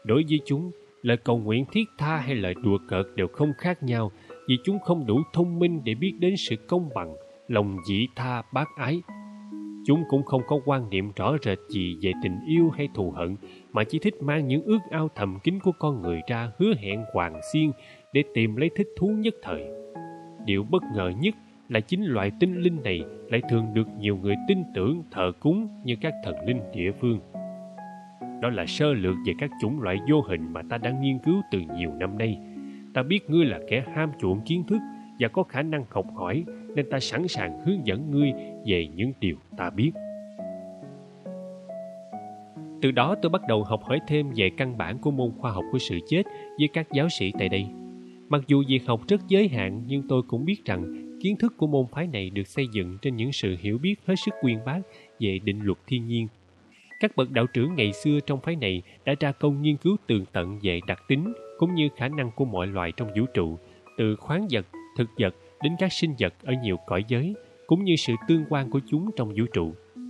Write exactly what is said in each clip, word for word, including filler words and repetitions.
Đối với chúng, lời cầu nguyện thiết tha hay lời đùa cợt đều không khác nhau, vì chúng không đủ thông minh để biết đến sự công bằng, lòng vị tha bác ái. Chúng cũng không có quan niệm rõ rệt gì về tình yêu hay thù hận, mà chỉ thích mang những ước ao thầm kín của con người ra hứa hẹn hoàng xiên để tìm lấy thích thú nhất thời. Điều bất ngờ nhất là chính loại tinh linh này lại thường được nhiều người tin tưởng thờ cúng như các thần linh địa phương. Đó là sơ lược về các chủng loại vô hình mà ta đã nghiên cứu từ nhiều năm nay. Ta biết ngươi là kẻ ham chuộng kiến thức và có khả năng học hỏi, nên ta sẵn sàng hướng dẫn ngươi về những điều ta biết. Từ đó tôi bắt đầu học hỏi thêm về căn bản của môn khoa học của sự chết với các giáo sĩ tại đây. Mặc dù việc học rất giới hạn, nhưng tôi cũng biết rằng kiến thức của môn phái này được xây dựng trên những sự hiểu biết hết sức uyên bác về định luật thiên nhiên. Các bậc đạo trưởng ngày xưa trong phái này đã ra công nghiên cứu tường tận về đặc tính cũng như khả năng của mọi loài trong vũ trụ, từ khoáng vật, thực vật đến các sinh vật ở nhiều cõi giới, cũng như sự tương quan của chúng trong vũ trụ.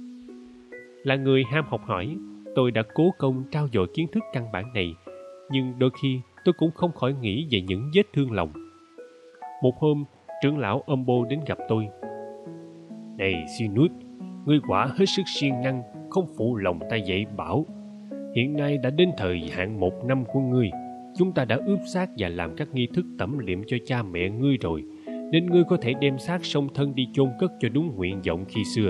Là người ham học hỏi, tôi đã cố công trau dồi kiến thức căn bản này, nhưng đôi khi tôi cũng không khỏi nghĩ về những vết thương lòng. Một hôm, trưởng lão Ombo đến gặp tôi. Này Sinus, ngươi quả hết sức siêng năng, không phụ lòng ta dạy bảo. Hiện nay đã đến thời hạn một năm của ngươi. Chúng ta đã ướp xác và làm các nghi thức tẩm liệm cho cha mẹ ngươi rồi, nên ngươi có thể đem xác song thân đi chôn cất cho đúng nguyện vọng khi xưa.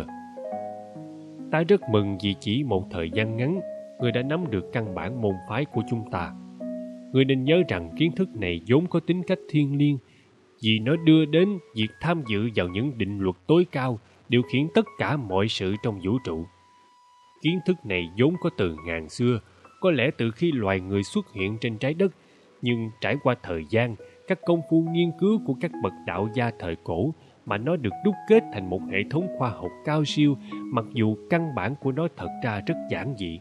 Ta rất mừng vì chỉ một thời gian ngắn, ngươi đã nắm được căn bản môn phái của chúng ta. Ngươi nên nhớ rằng kiến thức này vốn có tính cách thiêng liêng, vì nó đưa đến việc tham dự vào những định luật tối cao, điều khiển tất cả mọi sự trong vũ trụ. Kiến thức này vốn có từ ngàn xưa, có lẽ từ khi loài người xuất hiện trên trái đất, nhưng trải qua thời gian, các công phu nghiên cứu của các bậc đạo gia thời cổ mà nó được đúc kết thành một hệ thống khoa học cao siêu, mặc dù căn bản của nó thật ra rất giản dị.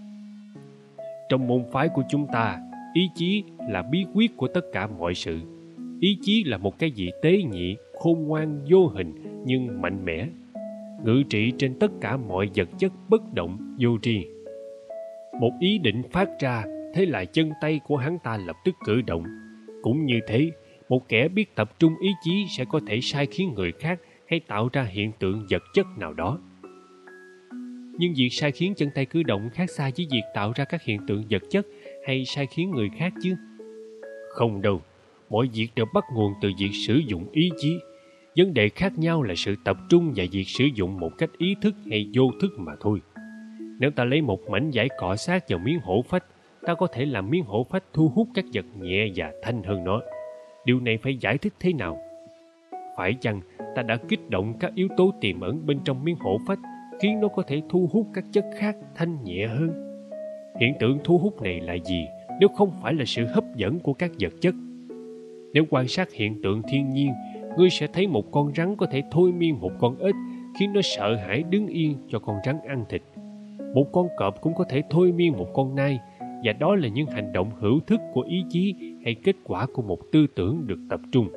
Trong môn phái của chúng ta, ý chí là bí quyết của tất cả mọi sự. Ý chí là một cái gì tế nhị, khôn ngoan, vô hình nhưng mạnh mẽ, ngự trị trên tất cả mọi vật chất bất động, vô tri. Một ý định phát ra, thế là chân tay của hắn ta lập tức cử động. Cũng như thế, một kẻ biết tập trung ý chí sẽ có thể sai khiến người khác hay tạo ra hiện tượng vật chất nào đó. Nhưng việc sai khiến chân tay cử động khác xa với việc tạo ra các hiện tượng vật chất hay sai khiến người khác chứ? Không đâu, mọi việc đều bắt nguồn từ việc sử dụng ý chí. Vấn đề khác nhau là sự tập trung và việc sử dụng một cách ý thức hay vô thức mà thôi. Nếu ta lấy một mảnh vải cọ sát vào miếng hổ phách, ta có thể làm miếng hổ phách thu hút các vật nhẹ và thanh hơn nó. Điều này phải giải thích thế nào? Phải chăng ta đã kích động các yếu tố tiềm ẩn bên trong miếng hổ phách, khiến nó có thể thu hút các chất khác thanh nhẹ hơn? Hiện tượng thu hút này là gì nếu không phải là sự hấp dẫn của các vật chất? Nếu quan sát hiện tượng thiên nhiên, ngươi sẽ thấy một con rắn có thể thôi miên một con ếch, khiến nó sợ hãi đứng yên cho con rắn ăn thịt. Một con cọp cũng có thể thôi miên một con nai, và đó là những hành động hữu thức của ý chí hay kết quả của một tư tưởng được tập trung.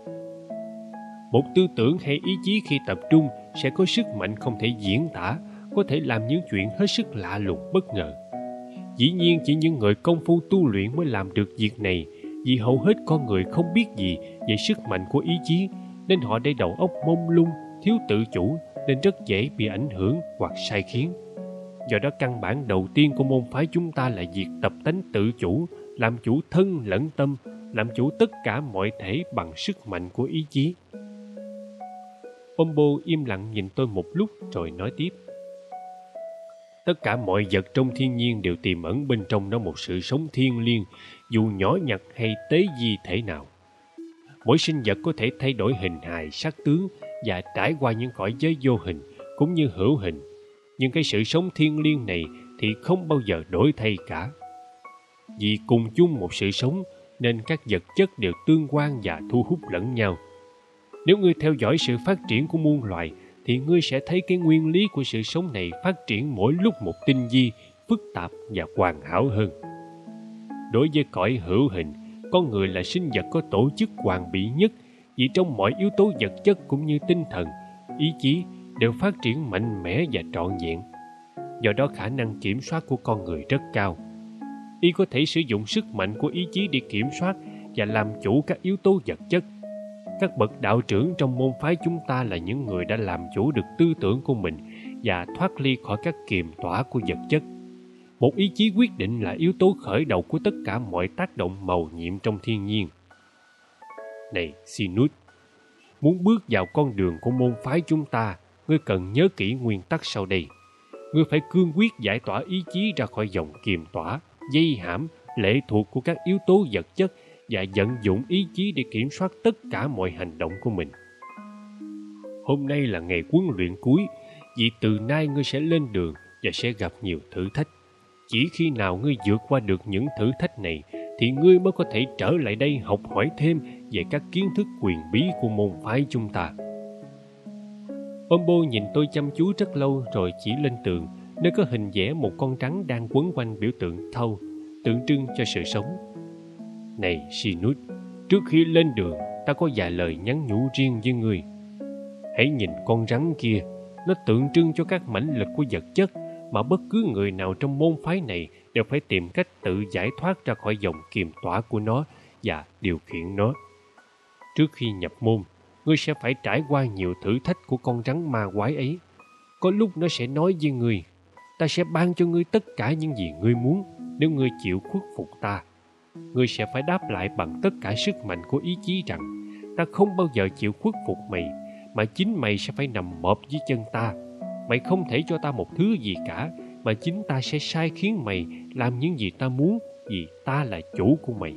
Một tư tưởng hay ý chí khi tập trung sẽ có sức mạnh không thể diễn tả, có thể làm những chuyện hết sức lạ lùng bất ngờ. Dĩ nhiên chỉ những người công phu tu luyện mới làm được việc này, vì hầu hết con người không biết gì về sức mạnh của ý chí, nên họ để đầu óc mông lung, thiếu tự chủ, nên rất dễ bị ảnh hưởng hoặc sai khiến. Do đó căn bản đầu tiên của môn phái chúng ta là việc tập tánh tự chủ, làm chủ thân lẫn tâm, làm chủ tất cả mọi thể bằng sức mạnh của ý chí. Ombo im lặng nhìn tôi một lúc rồi nói tiếp. Tất cả mọi vật trong thiên nhiên đều tiềm ẩn bên trong nó một sự sống thiêng liêng, dù nhỏ nhặt hay tế di thể nào. Mỗi sinh vật có thể thay đổi hình hài, sắc tướng và trải qua những cõi giới vô hình cũng như hữu hình. Nhưng cái sự sống thiêng liêng này thì không bao giờ đổi thay cả. Vì cùng chung một sự sống nên các vật chất đều tương quan và thu hút lẫn nhau. Nếu ngươi theo dõi sự phát triển của muôn loài thì ngươi sẽ thấy cái nguyên lý của sự sống này phát triển mỗi lúc một tinh vi, phức tạp và hoàn hảo hơn. Đối với cõi hữu hình, con người là sinh vật có tổ chức hoàn bị nhất, vì trong mọi yếu tố vật chất cũng như tinh thần, ý chí đều phát triển mạnh mẽ và trọn vẹn. Do đó khả năng kiểm soát của con người rất cao. Y có thể sử dụng sức mạnh của ý chí để kiểm soát và làm chủ các yếu tố vật chất. Các bậc đạo trưởng trong môn phái chúng ta là những người đã làm chủ được tư tưởng của mình và thoát ly khỏi các kiềm tỏa của vật chất. Một ý chí quyết định là yếu tố khởi đầu của tất cả mọi tác động màu nhiệm trong thiên nhiên. Này Sinus, muốn bước vào con đường của môn phái chúng ta, ngươi cần nhớ kỹ nguyên tắc sau đây. Ngươi phải cương quyết giải tỏa ý chí ra khỏi dòng kiềm tỏa, dây hãm, lệ thuộc của các yếu tố vật chất và vận dụng ý chí để kiểm soát tất cả mọi hành động của mình. Hôm nay là ngày huấn luyện cuối, vì từ nay ngươi sẽ lên đường và sẽ gặp nhiều thử thách. Chỉ khi nào ngươi vượt qua được những thử thách này thì ngươi mới có thể trở lại đây học hỏi thêm về các kiến thức quyền bí của môn phái chúng ta. Ombo nhìn tôi chăm chú rất lâu rồi chỉ lên tường, nơi có hình vẽ một con rắn đang quấn quanh biểu tượng thâu, tượng trưng cho sự sống. Này Sinus, trước khi lên đường, ta có vài lời nhắn nhủ riêng với ngươi. Hãy nhìn con rắn kia, nó tượng trưng cho các mãnh lực của vật chất mà bất cứ người nào trong môn phái này đều phải tìm cách tự giải thoát ra khỏi dòng kiềm tỏa của nó và điều khiển nó. Trước khi nhập môn, ngươi sẽ phải trải qua nhiều thử thách của con rắn ma quái ấy. Có lúc nó sẽ nói với ngươi, ta sẽ ban cho ngươi tất cả những gì ngươi muốn nếu ngươi chịu khuất phục ta. Ngươi sẽ phải đáp lại bằng tất cả sức mạnh của ý chí rằng ta không bao giờ chịu khuất phục mày, mà chính mày sẽ phải nằm mọp dưới chân ta. Mày không thể cho ta một thứ gì cả, mà chính ta sẽ sai khiến mày làm những gì ta muốn, vì ta là chủ của mày.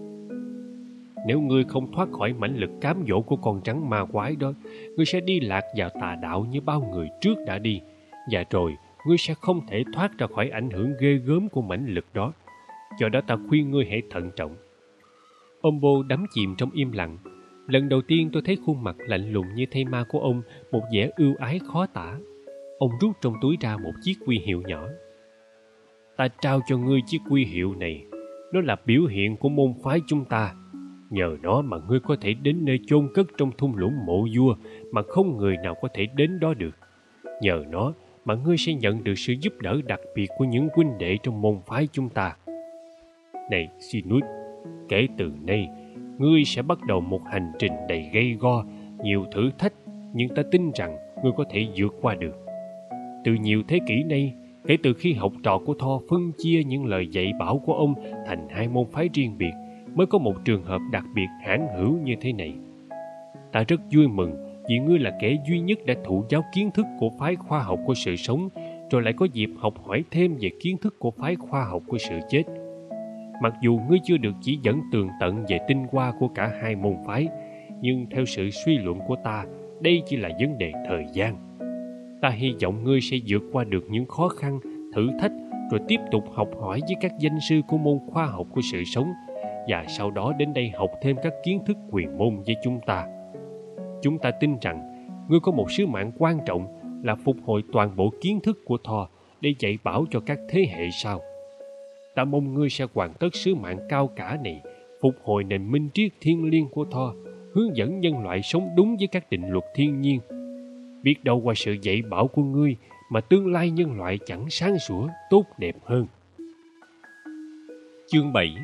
Nếu ngươi không thoát khỏi mãnh lực cám dỗ của con rắn ma quái đó, ngươi sẽ đi lạc vào tà đạo như bao người trước đã đi, và rồi ngươi sẽ không thể thoát ra khỏi ảnh hưởng ghê gớm của mãnh lực đó. Do đó ta khuyên ngươi hãy thận trọng. Ombo đắm chìm trong im lặng. Lần đầu tiên tôi thấy khuôn mặt lạnh lùng như thây ma của ông một vẻ ưu ái khó tả. Ông rút trong túi ra một chiếc huy hiệu nhỏ. Ta trao cho ngươi chiếc huy hiệu này. Nó là biểu hiện của môn phái chúng ta. Nhờ nó mà ngươi có thể đến nơi chôn cất trong thung lũng mộ vua mà không người nào có thể đến đó được. Nhờ nó mà ngươi sẽ nhận được sự giúp đỡ đặc biệt của những huynh đệ trong môn phái chúng ta. Này Sinus, kể từ nay, ngươi sẽ bắt đầu một hành trình đầy gay go, nhiều thử thách, nhưng ta tin rằng ngươi có thể vượt qua được. Từ nhiều thế kỷ nay, kể từ khi học trò của Thor phân chia những lời dạy bảo của ông thành hai môn phái riêng biệt, mới có một trường hợp đặc biệt hãn hữu như thế này. Ta rất vui mừng vì ngươi là kẻ duy nhất đã thụ giáo kiến thức của phái khoa học của sự sống, rồi lại có dịp học hỏi thêm về kiến thức của phái khoa học của sự chết. Mặc dù ngươi chưa được chỉ dẫn tường tận về tinh hoa của cả hai môn phái, nhưng theo sự suy luận của ta, đây chỉ là vấn đề thời gian. Ta hy vọng ngươi sẽ vượt qua được những khó khăn, thử thách, rồi tiếp tục học hỏi với các danh sư của môn khoa học của sự sống, và sau đó đến đây học thêm các kiến thức quyền môn với chúng ta. Chúng ta tin rằng ngươi có một sứ mạng quan trọng là phục hồi toàn bộ kiến thức của Thor để dạy bảo cho các thế hệ sau. Ta mong ngươi sẽ hoàn tất sứ mạng cao cả này, phục hồi nền minh triết thiêng liêng của Thor, hướng dẫn nhân loại sống đúng với các định luật thiên nhiên. Biết đâu qua sự dạy bảo của ngươi mà tương lai nhân loại chẳng sáng sủa, tốt đẹp hơn. Chương bảy.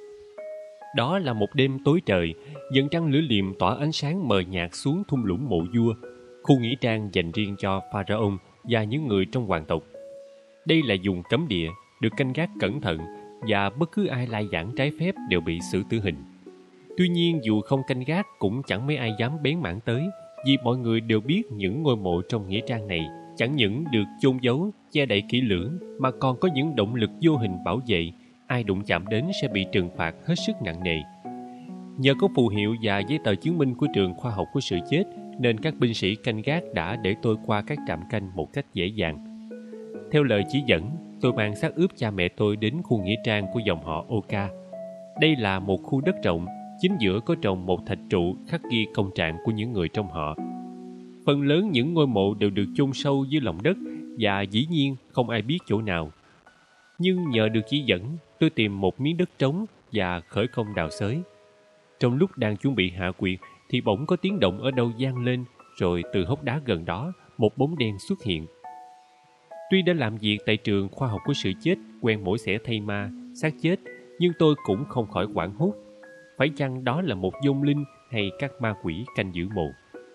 Đó là một đêm tối trời, dần trăng lửa liềm tỏa ánh sáng mờ nhạt xuống thung lũng mộ vua, khu nghĩa trang dành riêng cho Pharaoh và những người trong hoàng tộc. Đây là vùng cấm địa, được canh gác cẩn thận, và bất cứ ai lai vãng trái phép đều bị xử tử hình. Tuy nhiên, dù không canh gác cũng chẳng mấy ai dám bén mảng tới, vì mọi người đều biết những ngôi mộ trong nghĩa trang này chẳng những được chôn giấu, che đậy kỹ lưỡng, mà còn có những động lực vô hình bảo vệ. Ai đụng chạm đến sẽ bị trừng phạt hết sức nặng nề. Nhờ có phù hiệu và giấy tờ chứng minh của trường khoa học của sự chết, nên các binh sĩ canh gác đã để tôi qua các trạm canh một cách dễ dàng. Theo lời chỉ dẫn, tôi mang xác ướp cha mẹ tôi đến khu nghĩa trang của dòng họ Oka. Đây là một khu đất rộng, chính giữa có trồng một thạch trụ khắc ghi công trạng của những người trong họ. Phần lớn những ngôi mộ đều được chôn sâu dưới lòng đất, và dĩ nhiên không ai biết chỗ nào. Nhưng nhờ được chỉ dẫn, tôi tìm một miếng đất trống và khởi công đào xới. Trong lúc đang chuẩn bị hạ quyệt thì bỗng có tiếng động ở đâu vang lên, rồi từ hốc đá gần đó một bóng đen xuất hiện. Tuy đã làm việc tại trường khoa học của sự chết, quen mổ xẻ thây ma, xác chết, nhưng tôi cũng không khỏi hoảng hốt. Phải chăng đó là một vong linh hay các ma quỷ canh giữ mộ?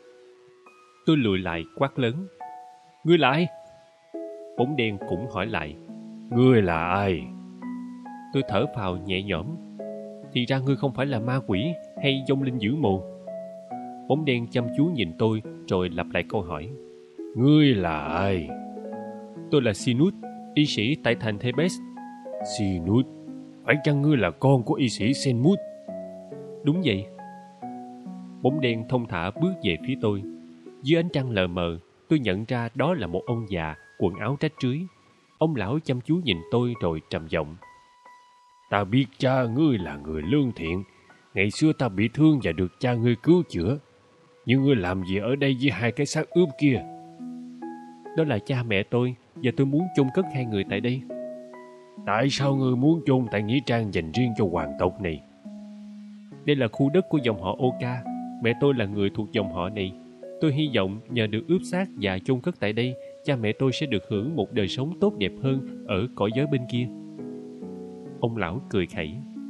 Tôi lùi lại quát lớn: Ngươi là ai? Bóng đen cũng hỏi lại: Ngươi là ai? Tôi thở phào nhẹ nhõm: Thì ra ngươi không phải là ma quỷ hay vong linh giữ mộ. Bóng đen chăm chú nhìn tôi rồi lặp lại câu hỏi: Ngươi là ai? Tôi là Sinut, y sĩ tại thành Thebes. Sinut? Phải chăng ngươi là con của y sĩ Senmut? Đúng vậy. Bóng đen thông thả bước về phía tôi. Dưới ánh trăng lờ mờ, tôi nhận ra đó là một ông già quần áo rách rưới. Ông lão chăm chú nhìn tôi rồi trầm giọng: Ta biết cha ngươi là người lương thiện. Ngày xưa ta bị thương và được cha ngươi cứu chữa. Nhưng ngươi làm gì ở đây với hai cái xác ướp kia? Đó là cha mẹ tôi, và tôi muốn chôn cất hai người tại đây. Tại sao ngươi muốn chôn tại nghĩa trang dành riêng cho hoàng tộc này? Đây là khu đất của dòng họ Oka. Mẹ tôi là người thuộc dòng họ này. Tôi hy vọng nhờ được ướp xác và chôn cất tại đây, cha mẹ tôi sẽ được hưởng một đời sống tốt đẹp hơn ở cõi giới bên kia. Ông lão cười khẩy: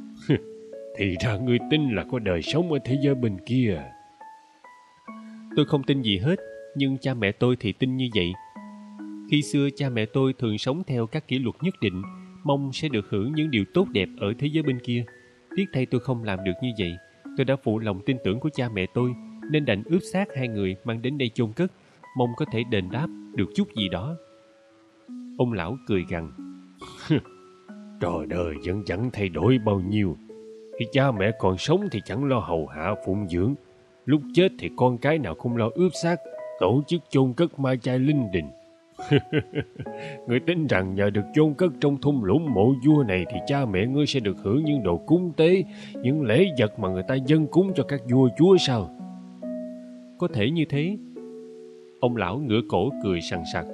Thì ra ngươi tin là có đời sống ở thế giới bên kia. Tôi không tin gì hết, nhưng cha mẹ tôi thì tin như vậy. Khi xưa cha mẹ tôi thường sống theo các kỷ luật nhất định, mong sẽ được hưởng những điều tốt đẹp ở thế giới bên kia. Tiếc thay tôi không làm được như vậy. Tôi đã phụ lòng tin tưởng của cha mẹ tôi, nên đành ướp xác hai người mang đến đây chôn cất, mong có thể đền đáp được chút gì đó. Ông lão cười gằn: Trò đời vẫn chẳng thay đổi bao nhiêu. Khi cha mẹ còn sống thì chẳng lo hầu hạ phụng dưỡng, lúc chết thì con cái nào không lo ướp xác, tổ chức chôn cất ma chay linh đình. Ngươi tin rằng nhờ được chôn cất trong thung lũng mộ vua này thì cha mẹ ngươi sẽ được hưởng những đồ cúng tế, những lễ vật mà người ta dâng cúng cho các vua chúa sao? Có thể như thế. Ông lão ngửa cổ cười sằng sặc: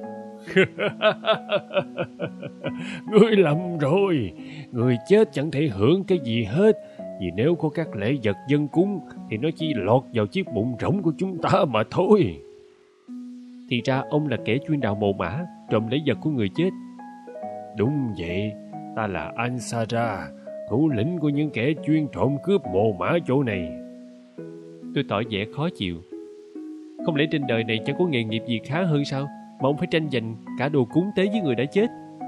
Ngươi lầm rồi. Người chết chẳng thể hưởng cái gì hết, vì nếu có các lễ vật dâng cúng thì nó chỉ lọt vào chiếc bụng rỗng của chúng ta mà thôi. Thì ra ông là kẻ chuyên đào mồ mả, trộm lấy vật của người chết. Đúng vậy, ta là Ansara, thủ lĩnh của những kẻ chuyên trộm cướp mồ mả chỗ này. Tôi tỏ vẻ khó chịu. Không lẽ trên đời này chẳng có nghề nghiệp gì khá hơn sao, mà ông phải tranh giành cả đồ cúng tế với người đã chết?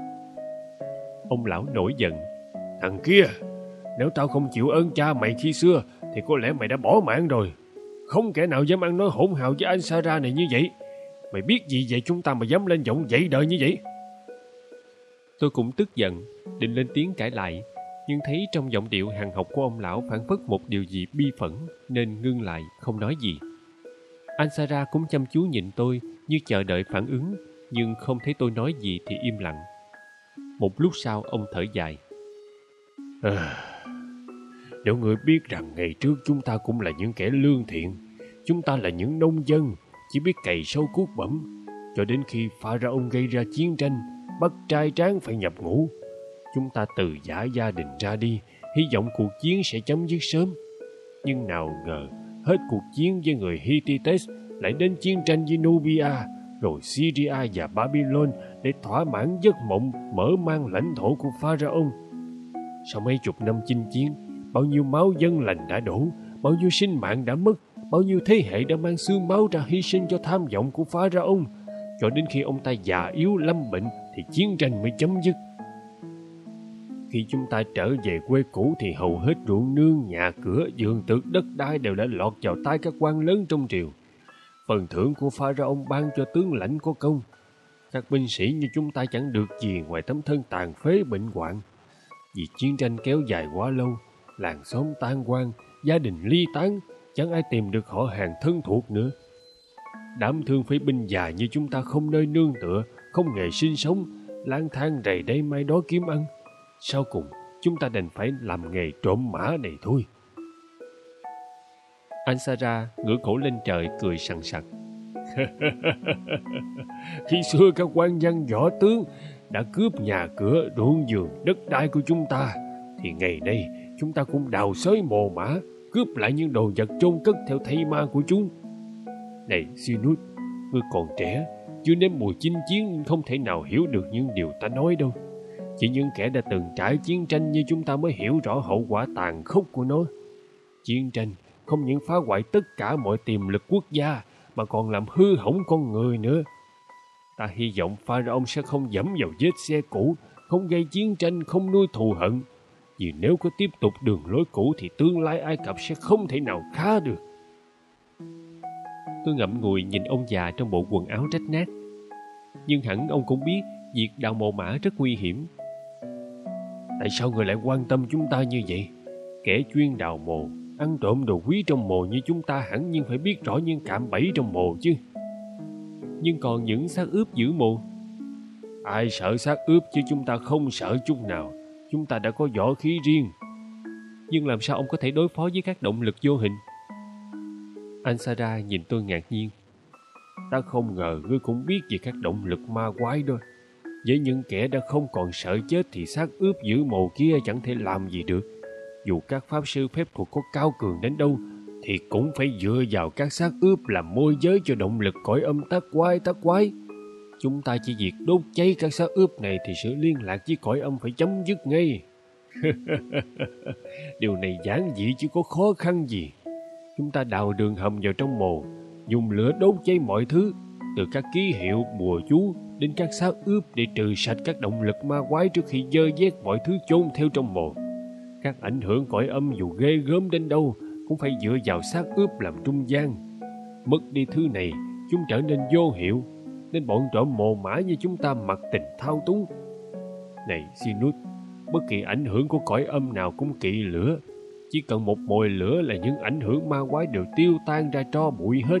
Ông lão nổi giận: Thằng kia, nếu tao không chịu ơn cha mày khi xưa thì có lẽ mày đã bỏ mạng rồi. Không kẻ nào dám ăn nói hỗn hào với Ansara này như vậy. Mày biết gì về chúng ta mà dám lên giọng dậy đời như vậy? Tôi cũng tức giận, định lên tiếng cãi lại, nhưng thấy trong giọng điệu hằn học của ông lão phảng phất một điều gì bi phẫn, nên ngưng lại không nói gì. Ansara cũng chăm chú nhìn tôi như chờ đợi phản ứng, nhưng không thấy tôi nói gì thì im lặng. Một lúc sau ông thở dài: à, Nếu ngươi biết rằng ngày trước chúng ta cũng là những kẻ lương thiện, chúng ta là những nông dân, chỉ biết cày sâu cuốc bẩm, cho đến khi Pharaoh gây ra chiến tranh, bắt trai tráng phải nhập ngũ. Chúng ta từ giã gia đình ra đi, hy vọng cuộc chiến sẽ chấm dứt sớm. Nhưng nào ngờ, hết cuộc chiến với người Hittites lại đến chiến tranh với Nubia, rồi Syria và Babylon để thỏa mãn giấc mộng mở mang lãnh thổ của Pharaoh. Sau mấy chục năm chinh chiến, bao nhiêu máu dân lành đã đổ, bao nhiêu sinh mạng đã mất, bao nhiêu thế hệ đã mang xương máu ra hy sinh cho tham vọng của Pharaoh. Cho đến khi ông ta già yếu lâm bệnh thì chiến tranh mới chấm dứt. Khi chúng ta trở về quê cũ thì hầu hết ruộng nương, nhà cửa, vườn tược, đất đai đều đã lọt vào tay các quan lớn trong triều. Phần thưởng của Pharaoh ban cho tướng lãnh có công. Các binh sĩ như chúng ta chẳng được gì ngoài tấm thân tàn phế bệnh hoạn. Vì chiến tranh kéo dài quá lâu, làng xóm tan hoang, gia đình ly tán, chẳng ai tìm được họ hàng thân thuộc nữa. Đám thương phế binh già như chúng ta không nơi nương tựa, không nghề sinh sống, lang thang rầy đây mai đó kiếm ăn. Sau cùng, chúng ta đành phải làm nghề trộm mã này thôi. Ansara ngửa cổ lên trời cười sằng sặc. Khi xưa các quan văn võ tướng đã cướp nhà cửa, ruộng vườn, đất đai của chúng ta, thì ngày nay chúng ta cũng đào xới mồ mã, cướp lại những đồ vật chôn cất theo thây ma của chúng. Này Sinut, ngươi còn trẻ, chưa nếm mùi chinh chiến, không thể nào hiểu được những điều ta nói đâu. Chỉ những kẻ đã từng trải chiến tranh như chúng ta mới hiểu rõ hậu quả tàn khốc của nó. Chiến tranh không những phá hoại tất cả mọi tiềm lực quốc gia mà còn làm hư hỏng con người nữa. Ta hy vọng Pharaoh sẽ không dẫm vào vết xe cũ, không gây chiến tranh, không nuôi thù hận. Vì nếu có tiếp tục đường lối cũ thì tương lai Ai Cập sẽ không thể nào khá được. Tôi ngậm ngùi nhìn ông già trong bộ quần áo rách nát. Nhưng hẳn ông cũng biết việc đào mồ mả rất nguy hiểm. Tại sao người lại quan tâm chúng ta như vậy? Kẻ chuyên đào mồ, ăn trộm đồ quý trong mồ như chúng ta hẳn nhiên phải biết rõ những cạm bẫy trong mồ chứ. Nhưng còn những xác ướp giữ mồ? Ai sợ xác ướp chứ chúng ta không sợ chút nào. Chúng ta đã có võ khí riêng. Nhưng làm sao ông có thể đối phó với các động lực vô hình? Ansara nhìn tôi ngạc nhiên. Ta không ngờ ngươi cũng biết về các động lực ma quái đó. Với những kẻ đã không còn sợ chết thì xác ướp giữ mồ kia chẳng thể làm gì được. Dù các pháp sư phép thuật có cao cường đến đâu thì cũng phải dựa vào các xác ướp làm môi giới cho động lực cõi âm tác quái tác quái. Chúng ta chỉ việc đốt cháy các xác ướp này thì sự liên lạc với cõi âm phải chấm dứt ngay. Điều này giản dị chứ có khó khăn gì. Chúng ta đào đường hầm vào trong mồ, dùng lửa đốt cháy mọi thứ, từ các ký hiệu, bùa chú đến các xác ướp để trừ sạch các động lực ma quái trước khi dơ vét mọi thứ chôn theo trong mồ. Các ảnh hưởng cõi âm dù ghê gớm đến đâu cũng phải dựa vào xác ướp làm trung gian. Mất đi thứ này, chúng trở nên vô hiệu, nên bọn trộm mồ mã như chúng ta mặc tình thao túng. Này Sinus, bất kỳ ảnh hưởng của cõi âm nào cũng kỵ lửa. Chỉ cần một mồi lửa là những ảnh hưởng ma quái đều tiêu tan ra tro bụi hết.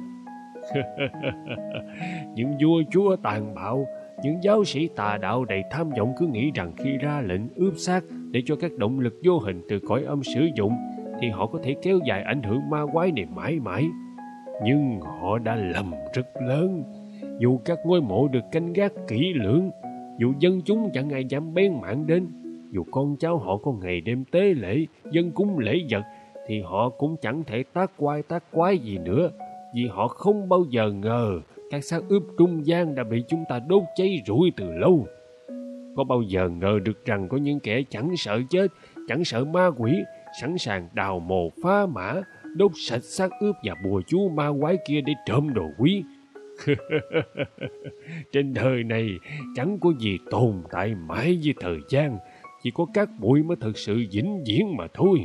Những vua chúa tàn bạo, những giáo sĩ tà đạo đầy tham vọng cứ nghĩ rằng khi ra lệnh ướp xác để cho các động lực vô hình từ cõi âm sử dụng thì họ có thể kéo dài ảnh hưởng ma quái này mãi mãi. Nhưng họ đã lầm rất lớn. Dù các ngôi mộ được canh gác kỹ lưỡng, dù dân chúng chẳng ai dám bén mảng đến, dù con cháu họ có ngày đêm tế lễ, dân cúng lễ vật, thì họ cũng chẳng thể tác quái tác quái gì nữa, vì họ không bao giờ ngờ các xác ướp trung gian đã bị chúng ta đốt cháy rụi từ lâu. Có bao giờ ngờ được rằng có những kẻ chẳng sợ chết, chẳng sợ ma quỷ, sẵn sàng đào mồ phá mã, đốt sạch xác ướp và bùa chú ma quái kia để trộm đồ quý. Trên đời này chẳng có gì tồn tại mãi với thời gian, chỉ có các bụi mới thực sự vĩnh viễn mà thôi.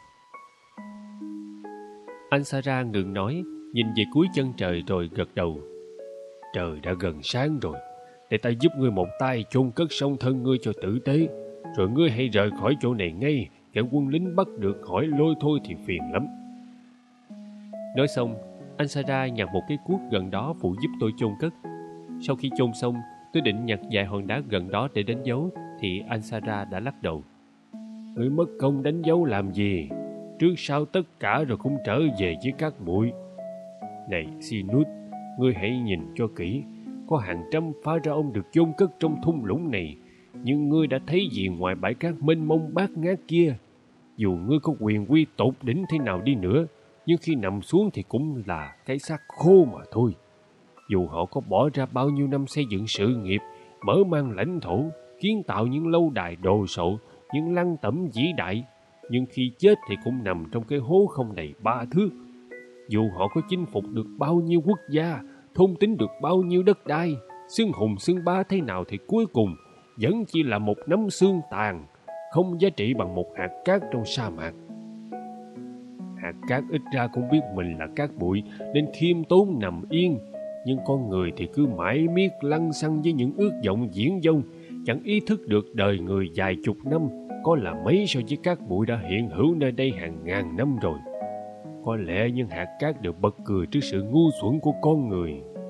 Ansara ngừng nói, nhìn về cuối chân trời rồi gật đầu. Trời đã gần sáng rồi, để ta giúp ngươi một tay chôn cất song thân ngươi cho tử tế, rồi ngươi hãy rời khỏi chỗ này ngay, kẻo quân lính bắt được hỏi lôi thôi thì phiền lắm. Nói xong, Ansara nhặt một cái cuốc gần đó phụ giúp tôi chôn cất. Sau khi chôn xong, tôi định nhặt vài hòn đá gần đó để đánh dấu, thì Ansara đã lắc đầu. Ngươi mất công đánh dấu làm gì? Trước sau tất cả rồi cũng trở về với các bụi. Này Sinus, ngươi hãy nhìn cho kỹ. Có hàng trăm pharaoh được chôn cất trong thung lũng này, nhưng ngươi đã thấy gì ngoài bãi cát mênh mông bát ngát kia? Dù ngươi có quyền quy tột đỉnh thế nào đi nữa, nhưng khi nằm xuống thì cũng là cái xác khô mà thôi. Dù họ có bỏ ra bao nhiêu năm xây dựng sự nghiệp, mở mang lãnh thổ, kiến tạo những lâu đài đồ sộ, những lăng tẩm vĩ đại, nhưng khi chết thì cũng nằm trong cái hố không đầy ba thước. Dù họ có chinh phục được bao nhiêu quốc gia, thôn tính được bao nhiêu đất đai, xưng hùng xưng bá thế nào thì cuối cùng vẫn chỉ là một nắm xương tàn, không giá trị bằng một hạt cát trong sa mạc. Hạt cát ít ra cũng biết mình là cát bụi nên khiêm tốn nằm yên, nhưng con người thì cứ mãi miết lăng xăng với những ước vọng viển vông, chẳng ý thức được đời người vài chục năm có là mấy so với cát bụi đã hiện hữu nơi đây hàng ngàn năm rồi. Có lẽ những hạt cát đều bật cười trước sự ngu xuẩn của con người.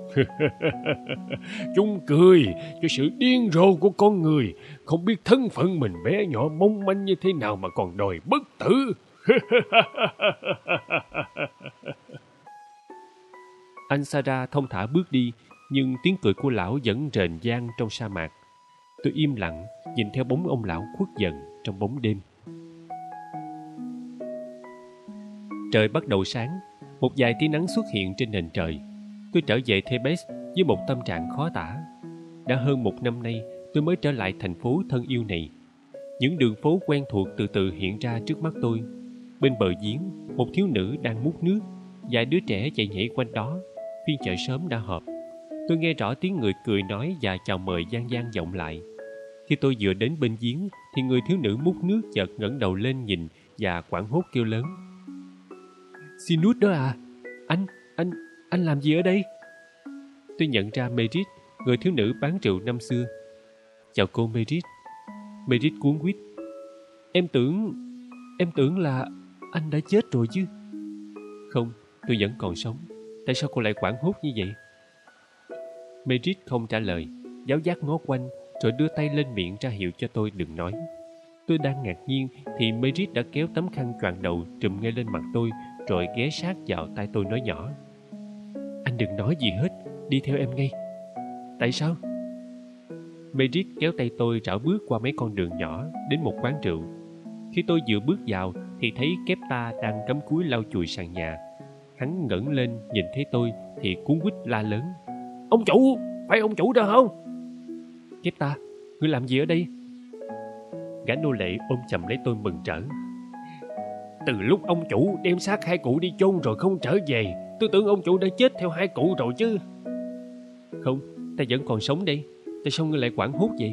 Chúng cười cho sự điên rồ của con người, không biết thân phận mình bé nhỏ mong manh như thế nào mà còn đòi bất tử. Ansara thông thả bước đi, nhưng tiếng cười của lão vẫn rền vang trong sa mạc. Tôi im lặng, nhìn theo bóng ông lão khuất dần trong bóng đêm. Trời bắt đầu sáng, một vài tia nắng xuất hiện trên nền trời. Tôi trở về Thebes với một tâm trạng khó tả. Đã hơn một năm nay, tôi mới trở lại thành phố thân yêu này, Những đường phố quen thuộc từ từ hiện ra trước mắt tôi. Bên bờ giếng, một thiếu nữ đang múc nước, vài đứa trẻ chạy nhảy quanh đó. Phiên chợ sớm đã họp. Tôi nghe rõ tiếng người cười nói và chào mời vang vang vọng lại. Khi tôi vừa đến bên giếng thì người thiếu nữ múc nước chợt ngẩng đầu lên nhìn và hoảng hốt kêu lớn: "Sinus đó à? Anh, anh, anh làm gì ở đây?" Tôi nhận ra Merit, người thiếu nữ bán rượu năm xưa. "Chào cô Merit." Merit cuống quýt: Em tưởng, em tưởng là anh đã chết rồi chứ." "Không, tôi vẫn còn sống. Tại sao cô lại hoảng hốt như vậy?" Merit không trả lời, giáo giác ngó quanh rồi đưa tay lên miệng ra hiệu cho tôi đừng nói. Tôi đang ngạc nhiên thì Merit đã kéo tấm khăn choàng đầu trùm ngay lên mặt tôi rồi ghé sát vào tai tôi nói nhỏ: "Anh đừng nói gì hết, đi theo em ngay." "Tại sao?" Merit kéo tay tôi rảo bước qua mấy con đường nhỏ đến một quán rượu. Khi tôi vừa bước vào thì thấy Kepta đang cắm cúi lau chùi sàn nhà. Hắn ngẩng lên nhìn thấy tôi thì cuống quýt la lớn: "Ông chủ, phải ông chủ đó không?" "Kepta, ngươi làm gì ở đây?" Gã nô lệ ôm chầm lấy tôi mừng rỡ: "Từ lúc ông chủ đem xác hai cụ đi chôn rồi không trở về, tôi tưởng ông chủ đã chết theo hai cụ rồi chứ." "Không, ta vẫn còn sống đây. Tại sao ngươi lại hoảng hốt vậy?"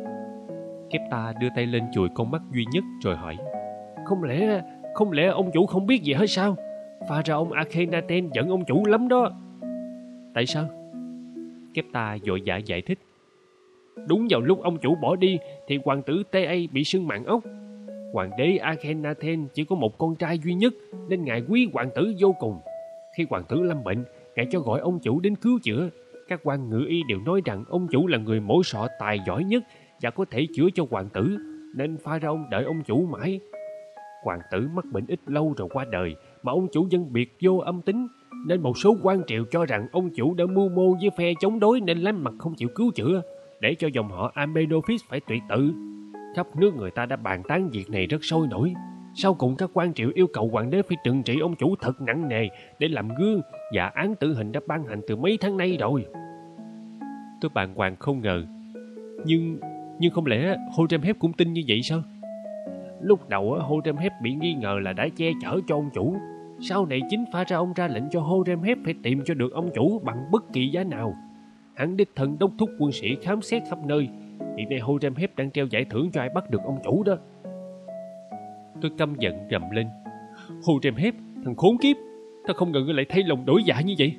Kepta đưa tay lên chùi con mắt duy nhất rồi hỏi: Không lẽ, không lẽ ông chủ không biết gì hết sao? Pharaoh Akhenaten giận ông chủ lắm đó." "Tại sao?" Kepta vội vã giải thích: "Đúng vào lúc ông chủ bỏ đi thì hoàng tử Ta bị sưng mạng ốc. Hoàng đế Akhenaten chỉ có một con trai duy nhất nên ngài quý hoàng tử vô cùng. Khi hoàng tử lâm bệnh, ngài cho gọi ông chủ đến cứu chữa. Các quan ngự y đều nói rằng ông chủ là người mổ sọ tài giỏi nhất và có thể chữa cho hoàng tử, nên Pharaoh đợi ông chủ mãi. Hoàng tử mắc bệnh ít lâu rồi qua đời, mà ông chủ vẫn biệt vô âm tính, nên một số quan triều cho rằng ông chủ đã mưu mô với phe chống đối nên lánh mặt không chịu cứu chữa, để cho dòng họ Amenophis phải tuyệt tự. Khắp nước người ta đã bàn tán việc này rất sôi nổi. Sau cùng các quan triệu yêu cầu hoàng đế phải trừng trị ông chủ thật nặng nề để làm gương, và án tử hình đã ban hành từ mấy tháng nay rồi." Tôi bàng hoàng không ngờ. Nhưng nhưng không lẽ Horemheb cũng tin như vậy sao? Lúc đầu Horemheb bị nghi ngờ là đã che chở cho ông chủ. Sau này chính Pharaoh ra lệnh cho Horemheb phải tìm cho được ông chủ bằng bất kỳ giá nào. Hắn đích thân đốc thúc quân sĩ khám xét khắp nơi. Hiện nay Horemheb đang treo giải thưởng cho ai bắt được ông chủ đó. Tôi căm giận gầm lên: "Horemheb, thằng khốn kiếp! Tao không ngờ ngươi lại thay lòng đổi dạ như vậy."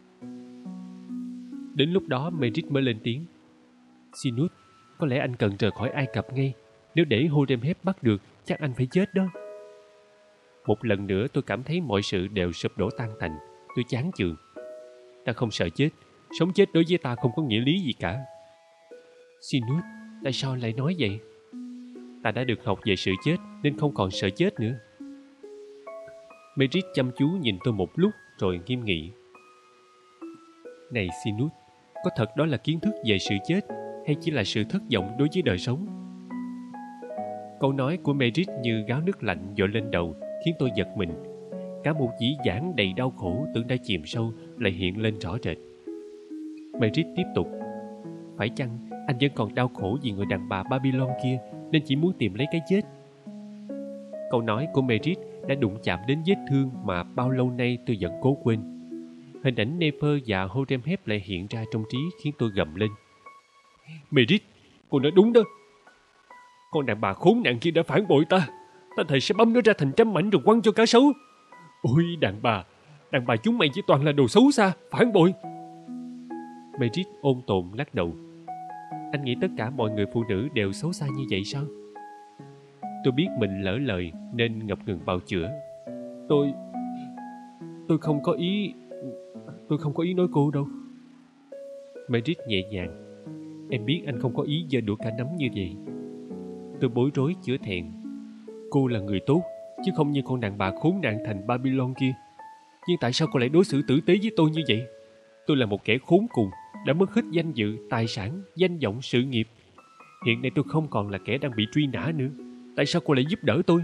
Đến lúc đó Merit mới lên tiếng: "Sinus, có lẽ anh cần rời khỏi Ai Cập ngay. Nếu để Horemheb bắt được, chắc anh phải chết đó." Một lần nữa tôi cảm thấy mọi sự đều sụp đổ tan tành. Tôi chán chường. Ta không sợ chết. Sống chết đối với ta không có nghĩa lý gì cả. "Sinus, tại sao lại nói vậy?" "Ta đã được học về sự chết nên không còn sợ chết nữa." Merit chăm chú nhìn tôi một lúc rồi nghiêm nghị: "Này Sinus, có thật đó là kiến thức về sự chết hay chỉ là sự thất vọng đối với đời sống?" Câu nói của Merit như gáo nước lạnh dội lên đầu khiến tôi giật mình. Cả một dĩ vãng đầy đau khổ tưởng đã chìm sâu lại hiện lên rõ rệt. Merit tiếp tục: "Phải chăng anh vẫn còn đau khổ vì người đàn bà Babylon kia nên chỉ muốn tìm lấy cái chết?" Câu nói của Merit đã đụng chạm đến vết thương mà bao lâu nay tôi vẫn cố quên. Hình ảnh Nefer và Horemheb lại hiện ra trong trí khiến tôi gầm lên: "Merit, cô nói đúng đó. Con đàn bà khốn nạn kia đã phản bội ta. Ta thề sẽ băm nó ra thành trăm mảnh rồi quăng cho cá sấu. Ôi đàn bà, đàn bà chúng mày chỉ toàn là đồ xấu xa, phản bội." Merit ôn tồn lắc đầu: "Anh nghĩ tất cả mọi người phụ nữ đều xấu xa như vậy sao?" Tôi biết mình lỡ lời nên ngập ngừng bào chữa: Tôi... tôi không có ý... Tôi không có ý nói cô đâu." Merit nhẹ nhàng: "Em biết anh không có ý giơ đũa cả nắm như vậy." Tôi bối rối chữa thẹn: "Cô là người tốt, chứ không như con đàn bà khốn nạn thành Babylon kia. Nhưng tại sao cô lại đối xử tử tế với tôi như vậy? Tôi là một kẻ khốn cùng, đã mất hết danh dự, tài sản, danh vọng, sự nghiệp. Hiện nay tôi không còn là kẻ đang bị truy nã nữa. Tại sao cô lại giúp đỡ tôi?"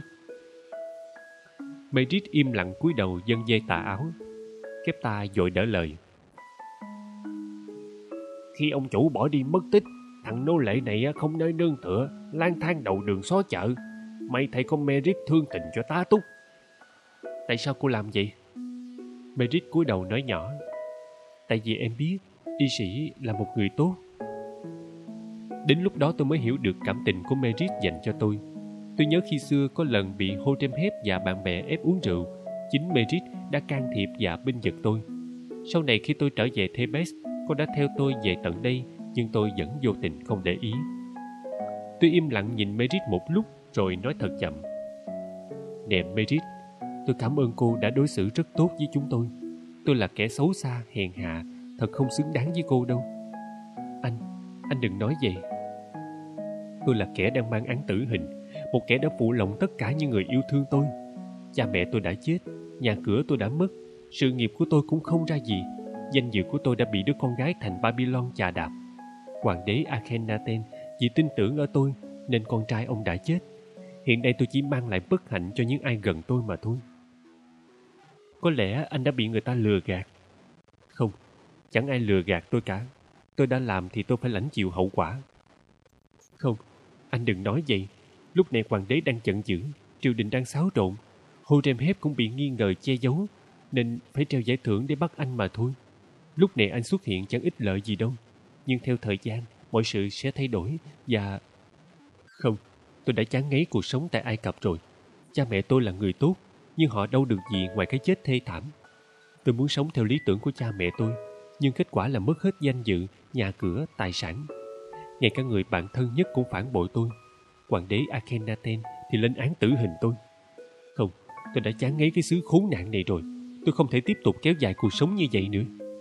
Merit im lặng cúi đầu giơ dây tà áo. Kepta vội đỡ lời: "Khi ông chủ bỏ đi mất tích thằng nô lệ này không nơi nương tựa, lang thang đầu đường xó chợ. Mày thấy con Merit thương tình cho tá túc. Tại sao cô làm vậy? Merit cúi đầu nói nhỏ. Tại vì em biết y sĩ là một người tốt. Đến lúc đó tôi mới hiểu được cảm tình của Merit dành cho tôi. Tôi nhớ khi xưa có lần bị Hotep và bạn bè ép uống rượu, chính Merit đã can thiệp và bênh vực tôi. Sau này khi tôi trở về Thebes, cô đã theo tôi về tận đây, nhưng tôi vẫn vô tình không để ý. Tôi im lặng nhìn Merit một lúc rồi nói thật chậm. Nè Merit, tôi cảm ơn cô đã đối xử rất tốt với chúng tôi. Tôi là kẻ xấu xa, hèn hạ, thật không xứng đáng với cô đâu. Anh, anh đừng nói vậy. Tôi là kẻ đang mang án tử hình, một kẻ đã phụ lòng tất cả những người yêu thương tôi. Cha mẹ tôi đã chết, nhà cửa tôi đã mất, sự nghiệp của tôi cũng không ra gì. Danh dự của tôi đã bị đứa con gái thành Babylon chà đạp. Hoàng đế Akhenaten vì tin tưởng ở tôi nên con trai ông đã chết. Hiện nay tôi chỉ mang lại bất hạnh cho những ai gần tôi mà thôi. Có lẽ anh đã bị người ta lừa gạt. Không, chẳng ai lừa gạt tôi cả. Tôi đã làm thì tôi phải lãnh chịu hậu quả. Không, anh đừng nói vậy. Lúc này hoàng đế đang giận dữ, triều đình đang xáo trộn. Hotep cũng bị nghi ngờ che giấu, nên phải treo giải thưởng để bắt anh mà thôi. Lúc này anh xuất hiện chẳng ích lợi gì đâu. Nhưng theo thời gian, mọi sự sẽ thay đổi và... Không, tôi đã chán ngấy cuộc sống tại Ai Cập rồi. Cha mẹ tôi là người tốt, nhưng họ đâu được gì ngoài cái chết thê thảm. Tôi muốn sống theo lý tưởng của cha mẹ tôi, nhưng kết quả là mất hết danh dự, nhà cửa, tài sản. Ngay cả người bạn thân nhất cũng phản bội tôi. Hoàng đế Akhenaten thì lên án tử hình tôi. Không, tôi đã chán ngấy cái xứ khốn nạn này rồi. Tôi không thể tiếp tục kéo dài cuộc sống như vậy nữa.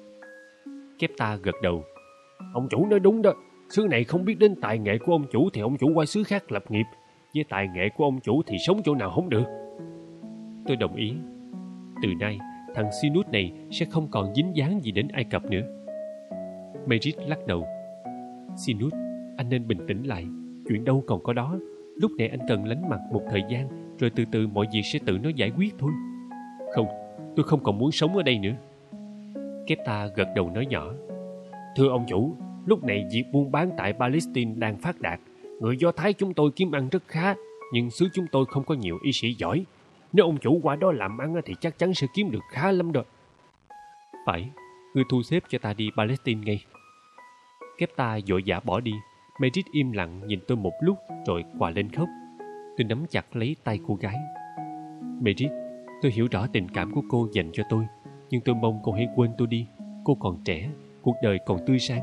Kepta gật đầu. Ông chủ nói đúng đó. Xứ này không biết đến tài nghệ của ông chủ thì ông chủ qua xứ khác lập nghiệp. Với tài nghệ của ông chủ thì sống chỗ nào không được. Tôi đồng ý. Từ nay, thằng Sinus này sẽ không còn dính dáng gì đến Ai Cập nữa. Merit lắc đầu. Sinus, anh nên bình tĩnh lại. Chuyện đâu còn có đó. Lúc này anh cần lánh mặt một thời gian, rồi từ từ mọi việc sẽ tự nó giải quyết thôi. Không, tôi không còn muốn sống ở đây nữa. Kepta gật đầu nói nhỏ. Thưa ông chủ, lúc này việc buôn bán tại Palestine đang phát đạt. Người Do Thái chúng tôi kiếm ăn rất khá, nhưng xứ chúng tôi không có nhiều y sĩ giỏi. Nếu ông chủ qua đó làm ăn thì chắc chắn sẽ kiếm được khá lắm đó. Phải, ngươi thu xếp cho ta đi Palestine ngay. Kepta vội vã bỏ đi. Merit im lặng nhìn tôi một lúc rồi quà lên khóc. Tôi nắm chặt lấy tay cô gái. Merit, tôi hiểu rõ tình cảm của cô dành cho tôi, nhưng tôi mong cô hãy quên tôi đi. Cô còn trẻ, cuộc đời còn tươi sáng.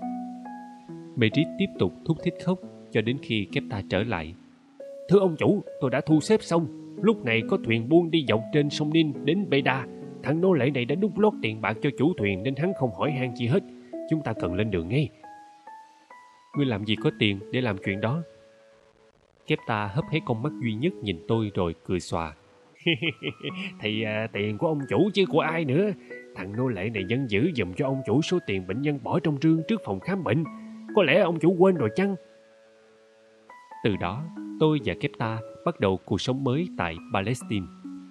Merit tiếp tục thúc thích khóc cho đến khi Kepta trở lại. Thưa ông chủ, tôi đã thu xếp xong. Lúc này có thuyền buôn đi dọc trên sông Nin đến Beda. Thằng nô lệ này đã đút lót tiền bạc cho chủ thuyền nên hắn không hỏi han chi hết. Chúng ta cần lên đường ngay. Ngươi làm gì có tiền để làm chuyện đó? Kepta hấp hé con mắt duy nhất nhìn tôi rồi cười xòa. Thì à, tiền của ông chủ chứ của ai nữa. Thằng nô lệ này vẫn giữ giùm cho ông chủ số tiền bệnh nhân bỏ trong rương trước phòng khám bệnh. Có lẽ ông chủ quên rồi chăng? Từ đó, tôi và Kepta bắt đầu cuộc sống mới tại Palestine.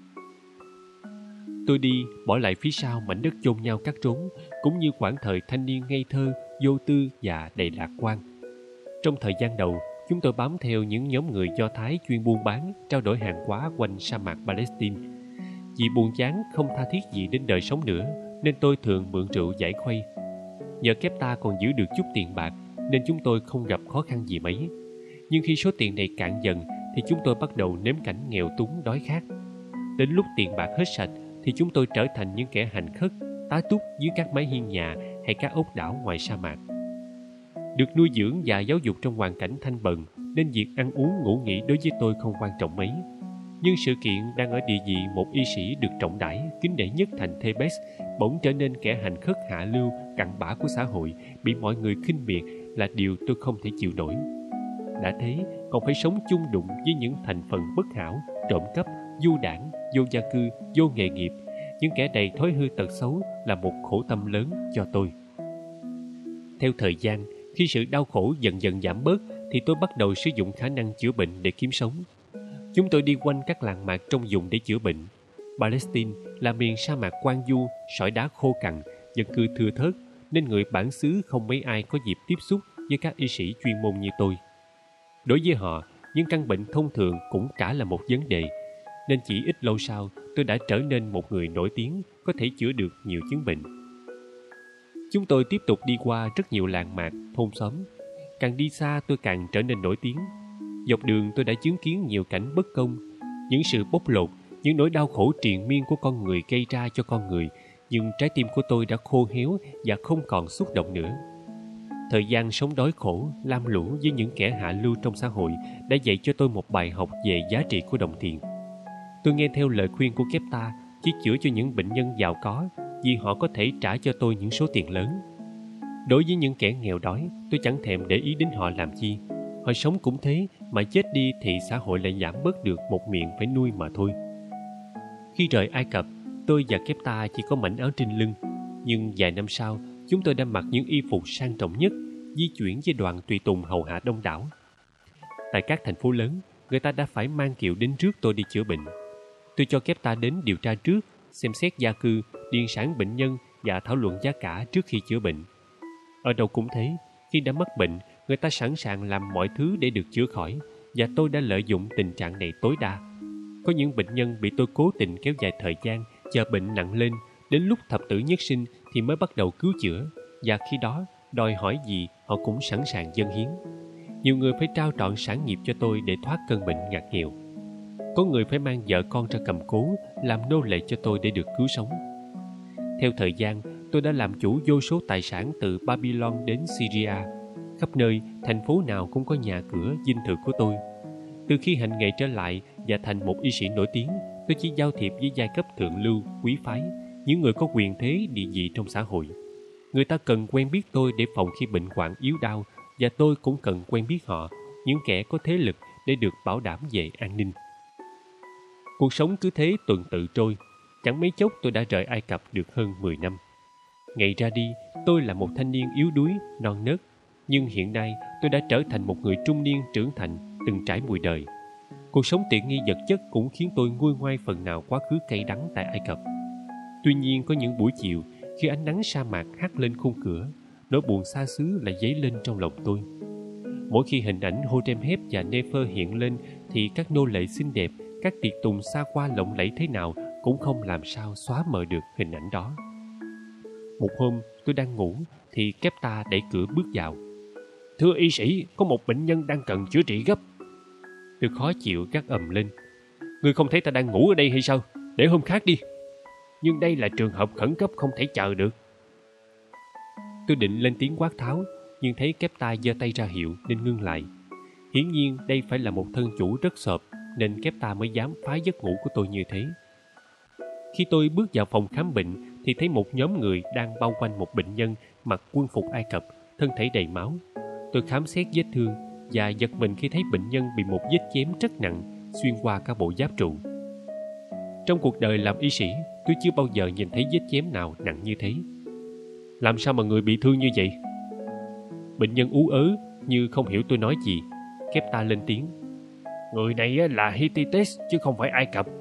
Tôi đi, bỏ lại phía sau mảnh đất chôn nhau cắt rốn, cũng như quãng thời thanh niên ngây thơ, vô tư và đầy lạc quan. Trong thời gian đầu, chúng tôi bám theo những nhóm người Do Thái chuyên buôn bán, trao đổi hàng hóa quanh sa mạc Palestine. Vì buồn chán không tha thiết gì đến đời sống nữa, nên tôi thường mượn rượu giải khuây. Nhờ Kepta còn giữ được chút tiền bạc, nên chúng tôi không gặp khó khăn gì mấy. Nhưng khi số tiền này cạn dần, thì chúng tôi bắt đầu nếm cảnh nghèo túng đói khát. Đến lúc tiền bạc hết sạch, thì chúng tôi trở thành những kẻ hành khất, tá túc dưới các mái hiên nhà hay các ốc đảo ngoài sa mạc. Được nuôi dưỡng và giáo dục trong hoàn cảnh thanh bần, nên việc ăn uống ngủ nghỉ đối với tôi không quan trọng mấy. Nhưng sự kiện đang ở địa vị một y sĩ được trọng đãi, kính nể nhất thành Thebes, bỗng trở nên kẻ hành khất hạ lưu, cặn bã của xã hội, bị mọi người khinh miệt là điều tôi không thể chịu nổi. Đã thế, còn phải sống chung đụng với những thành phần bất hảo, trộm cắp, du đảng, vô gia cư, vô nghề nghiệp, những kẻ đầy thói hư tật xấu là một khổ tâm lớn cho tôi. Theo thời gian, khi sự đau khổ dần dần giảm bớt, thì tôi bắt đầu sử dụng khả năng chữa bệnh để kiếm sống. Chúng tôi đi quanh các làng mạc trong vùng để chữa bệnh. Palestine là miền sa mạc quang du, sỏi đá khô cằn, dân cư thưa thớt, nên người bản xứ không mấy ai có dịp tiếp xúc với các y sĩ chuyên môn như tôi. Đối với họ, những căn bệnh thông thường cũng cả là một vấn đề, nên chỉ ít lâu sau tôi đã trở nên một người nổi tiếng có thể chữa được nhiều chứng bệnh. Chúng tôi tiếp tục đi qua rất nhiều làng mạc, thôn xóm. Càng đi xa tôi càng trở nên nổi tiếng. Dọc đường tôi đã chứng kiến nhiều cảnh bất công, những sự bóc lột, những nỗi đau khổ triền miên của con người gây ra cho con người, nhưng trái tim của tôi đã khô héo và không còn xúc động nữa. Thời gian sống đói khổ, lam lũ với những kẻ hạ lưu trong xã hội đã dạy cho tôi một bài học về giá trị của đồng tiền. Tôi nghe theo lời khuyên của Kepta, chỉ chữa cho những bệnh nhân giàu có vì họ có thể trả cho tôi những số tiền lớn. Đối với những kẻ nghèo đói, tôi chẳng thèm để ý đến họ làm chi. Họ sống cũng thế, mà chết đi thì xã hội lại giảm bớt được một miệng phải nuôi mà thôi. Khi rời Ai Cập, tôi và Kepta chỉ có mảnh áo trên lưng. Nhưng vài năm sau, chúng tôi đã mặc những y phục sang trọng nhất, di chuyển với đoàn tùy tùng hầu hạ đông đảo. Tại các thành phố lớn, người ta đã phải mang kiệu đến trước tôi đi chữa bệnh. Tôi cho Kepta đến điều tra trước, xem xét gia cư, điền sản bệnh nhân và thảo luận giá cả trước khi chữa bệnh. Ở đâu cũng thế, khi đã mắc bệnh, người ta sẵn sàng làm mọi thứ để được chữa khỏi, và tôi đã lợi dụng tình trạng này tối đa. Có những bệnh nhân bị tôi cố tình kéo dài thời gian, chờ bệnh nặng lên, đến lúc thập tử nhất sinh thì mới bắt đầu cứu chữa, và khi đó, đòi hỏi gì họ cũng sẵn sàng dâng hiến. Nhiều người phải trao trọn sản nghiệp cho tôi để thoát cơn bệnh ngặt nghèo. Có người phải mang vợ con ra cầm cố, làm nô lệ cho tôi để được cứu sống. Theo thời gian, tôi đã làm chủ vô số tài sản từ Babylon đến Syria. Khắp nơi, thành phố nào cũng có nhà cửa, dinh thự của tôi. Từ khi hành nghề trở lại và thành một y sĩ nổi tiếng, tôi chỉ giao thiệp với giai cấp thượng lưu, quý phái, những người có quyền thế, địa vị trong xã hội. Người ta cần quen biết tôi để phòng khi bệnh hoạn yếu đau, và tôi cũng cần quen biết họ, những kẻ có thế lực, để được bảo đảm về an ninh. Cuộc sống cứ thế tuần tự trôi. Chẳng mấy chốc tôi đã rời Ai Cập được hơn mười năm. Ngày ra đi, tôi là một thanh niên yếu đuối, non nớt. Nhưng hiện nay tôi đã trở thành một người trung niên trưởng thành, từng trải mùi đời. Cuộc sống tiện nghi vật chất cũng khiến tôi nguôi ngoai phần nào quá khứ cay đắng tại Ai Cập. Tuy nhiên có những buổi chiều, khi ánh nắng sa mạc hắt lên khung cửa, nỗi buồn xa xứ lại dấy lên trong lòng tôi. Mỗi khi hình ảnh Hotep và Nefer hiện lên thì các nô lệ xinh đẹp, các tiệc tùng xa hoa lộng lẫy thế nào cũng không làm sao xóa mờ được hình ảnh đó. Một hôm tôi đang ngủ thì Kepta đẩy cửa bước vào. Thưa y sĩ, có một bệnh nhân đang cần chữa trị gấp. Tôi khó chịu gắt ầm lên. Ngươi không thấy ta đang ngủ ở đây hay sao? Để hôm khác đi. Nhưng đây là trường hợp khẩn cấp, không thể chờ được. Tôi định lên tiếng quát tháo, nhưng thấy Kepta giơ tay ra hiệu nên ngưng lại. Hiển nhiên đây phải là một thân chủ rất sộp, nên Kepta mới dám phá giấc ngủ của tôi như thế. Khi tôi bước vào phòng khám bệnh thì thấy một nhóm người đang bao quanh một bệnh nhân mặc quân phục Ai Cập, thân thể đầy máu. Tôi khám xét vết thương và giật mình khi thấy bệnh nhân bị một vết chém rất nặng xuyên qua cả bộ giáp trụ. Trong cuộc đời làm y sĩ, tôi chưa bao giờ nhìn thấy vết chém nào nặng như thế. Làm sao mà người bị thương như vậy? Bệnh nhân ú ớ như không hiểu tôi nói gì. Kepta lên tiếng. Người này là Hittites chứ không phải Ai Cập.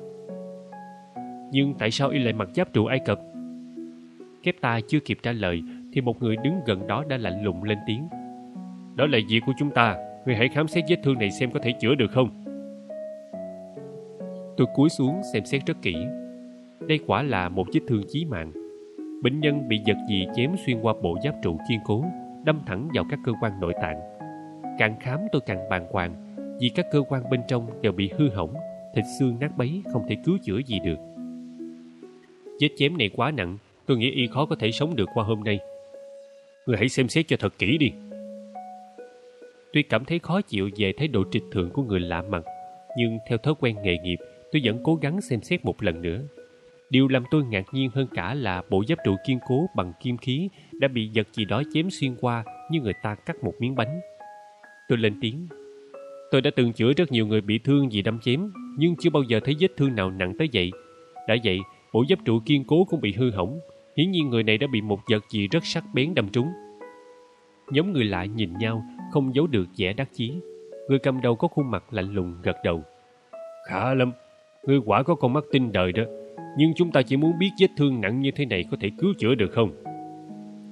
Nhưng tại sao y lại mặc giáp trụ Ai Cập? Kepta chưa kịp trả lời thì một người đứng gần đó đã lạnh lùng lên tiếng. Đó là việc của chúng ta. Người hãy khám xét vết thương này xem có thể chữa được không. Tôi cúi xuống xem xét rất kỹ. Đây quả là một vết thương chí mạng. Bệnh nhân bị vật gì chém xuyên qua bộ giáp trụ kiên cố, đâm thẳng vào các cơ quan nội tạng. Càng khám tôi càng bàng hoàng, vì các cơ quan bên trong đều bị hư hỏng, thịt xương nát bấy, không thể cứu chữa gì được. Vết chém này quá nặng, tôi nghĩ y khó có thể sống được qua hôm nay. Người hãy xem xét cho thật kỹ đi. Tuy cảm thấy khó chịu về thái độ trịch thượng của người lạ mặt, nhưng theo thói quen nghề nghiệp, tôi vẫn cố gắng xem xét một lần nữa. Điều làm tôi ngạc nhiên hơn cả là bộ giáp trụ kiên cố bằng kim khí đã bị vật gì đó chém xuyên qua như người ta cắt một miếng bánh. Tôi lên tiếng. Tôi đã từng chữa rất nhiều người bị thương vì đâm chém, nhưng chưa bao giờ thấy vết thương nào nặng tới vậy. Đã vậy, bộ giáp trụ kiên cố cũng bị hư hỏng. Hiển nhiên người này đã bị một vật gì rất sắc bén đâm trúng. Nhóm người lạ nhìn nhau, không giấu được vẻ đắc chí. Người cầm đầu có khuôn mặt lạnh lùng gật đầu. Khá lắm, ngươi quả có con mắt tinh đời đó. Nhưng chúng ta chỉ muốn biết vết thương nặng như thế này có thể cứu chữa được không?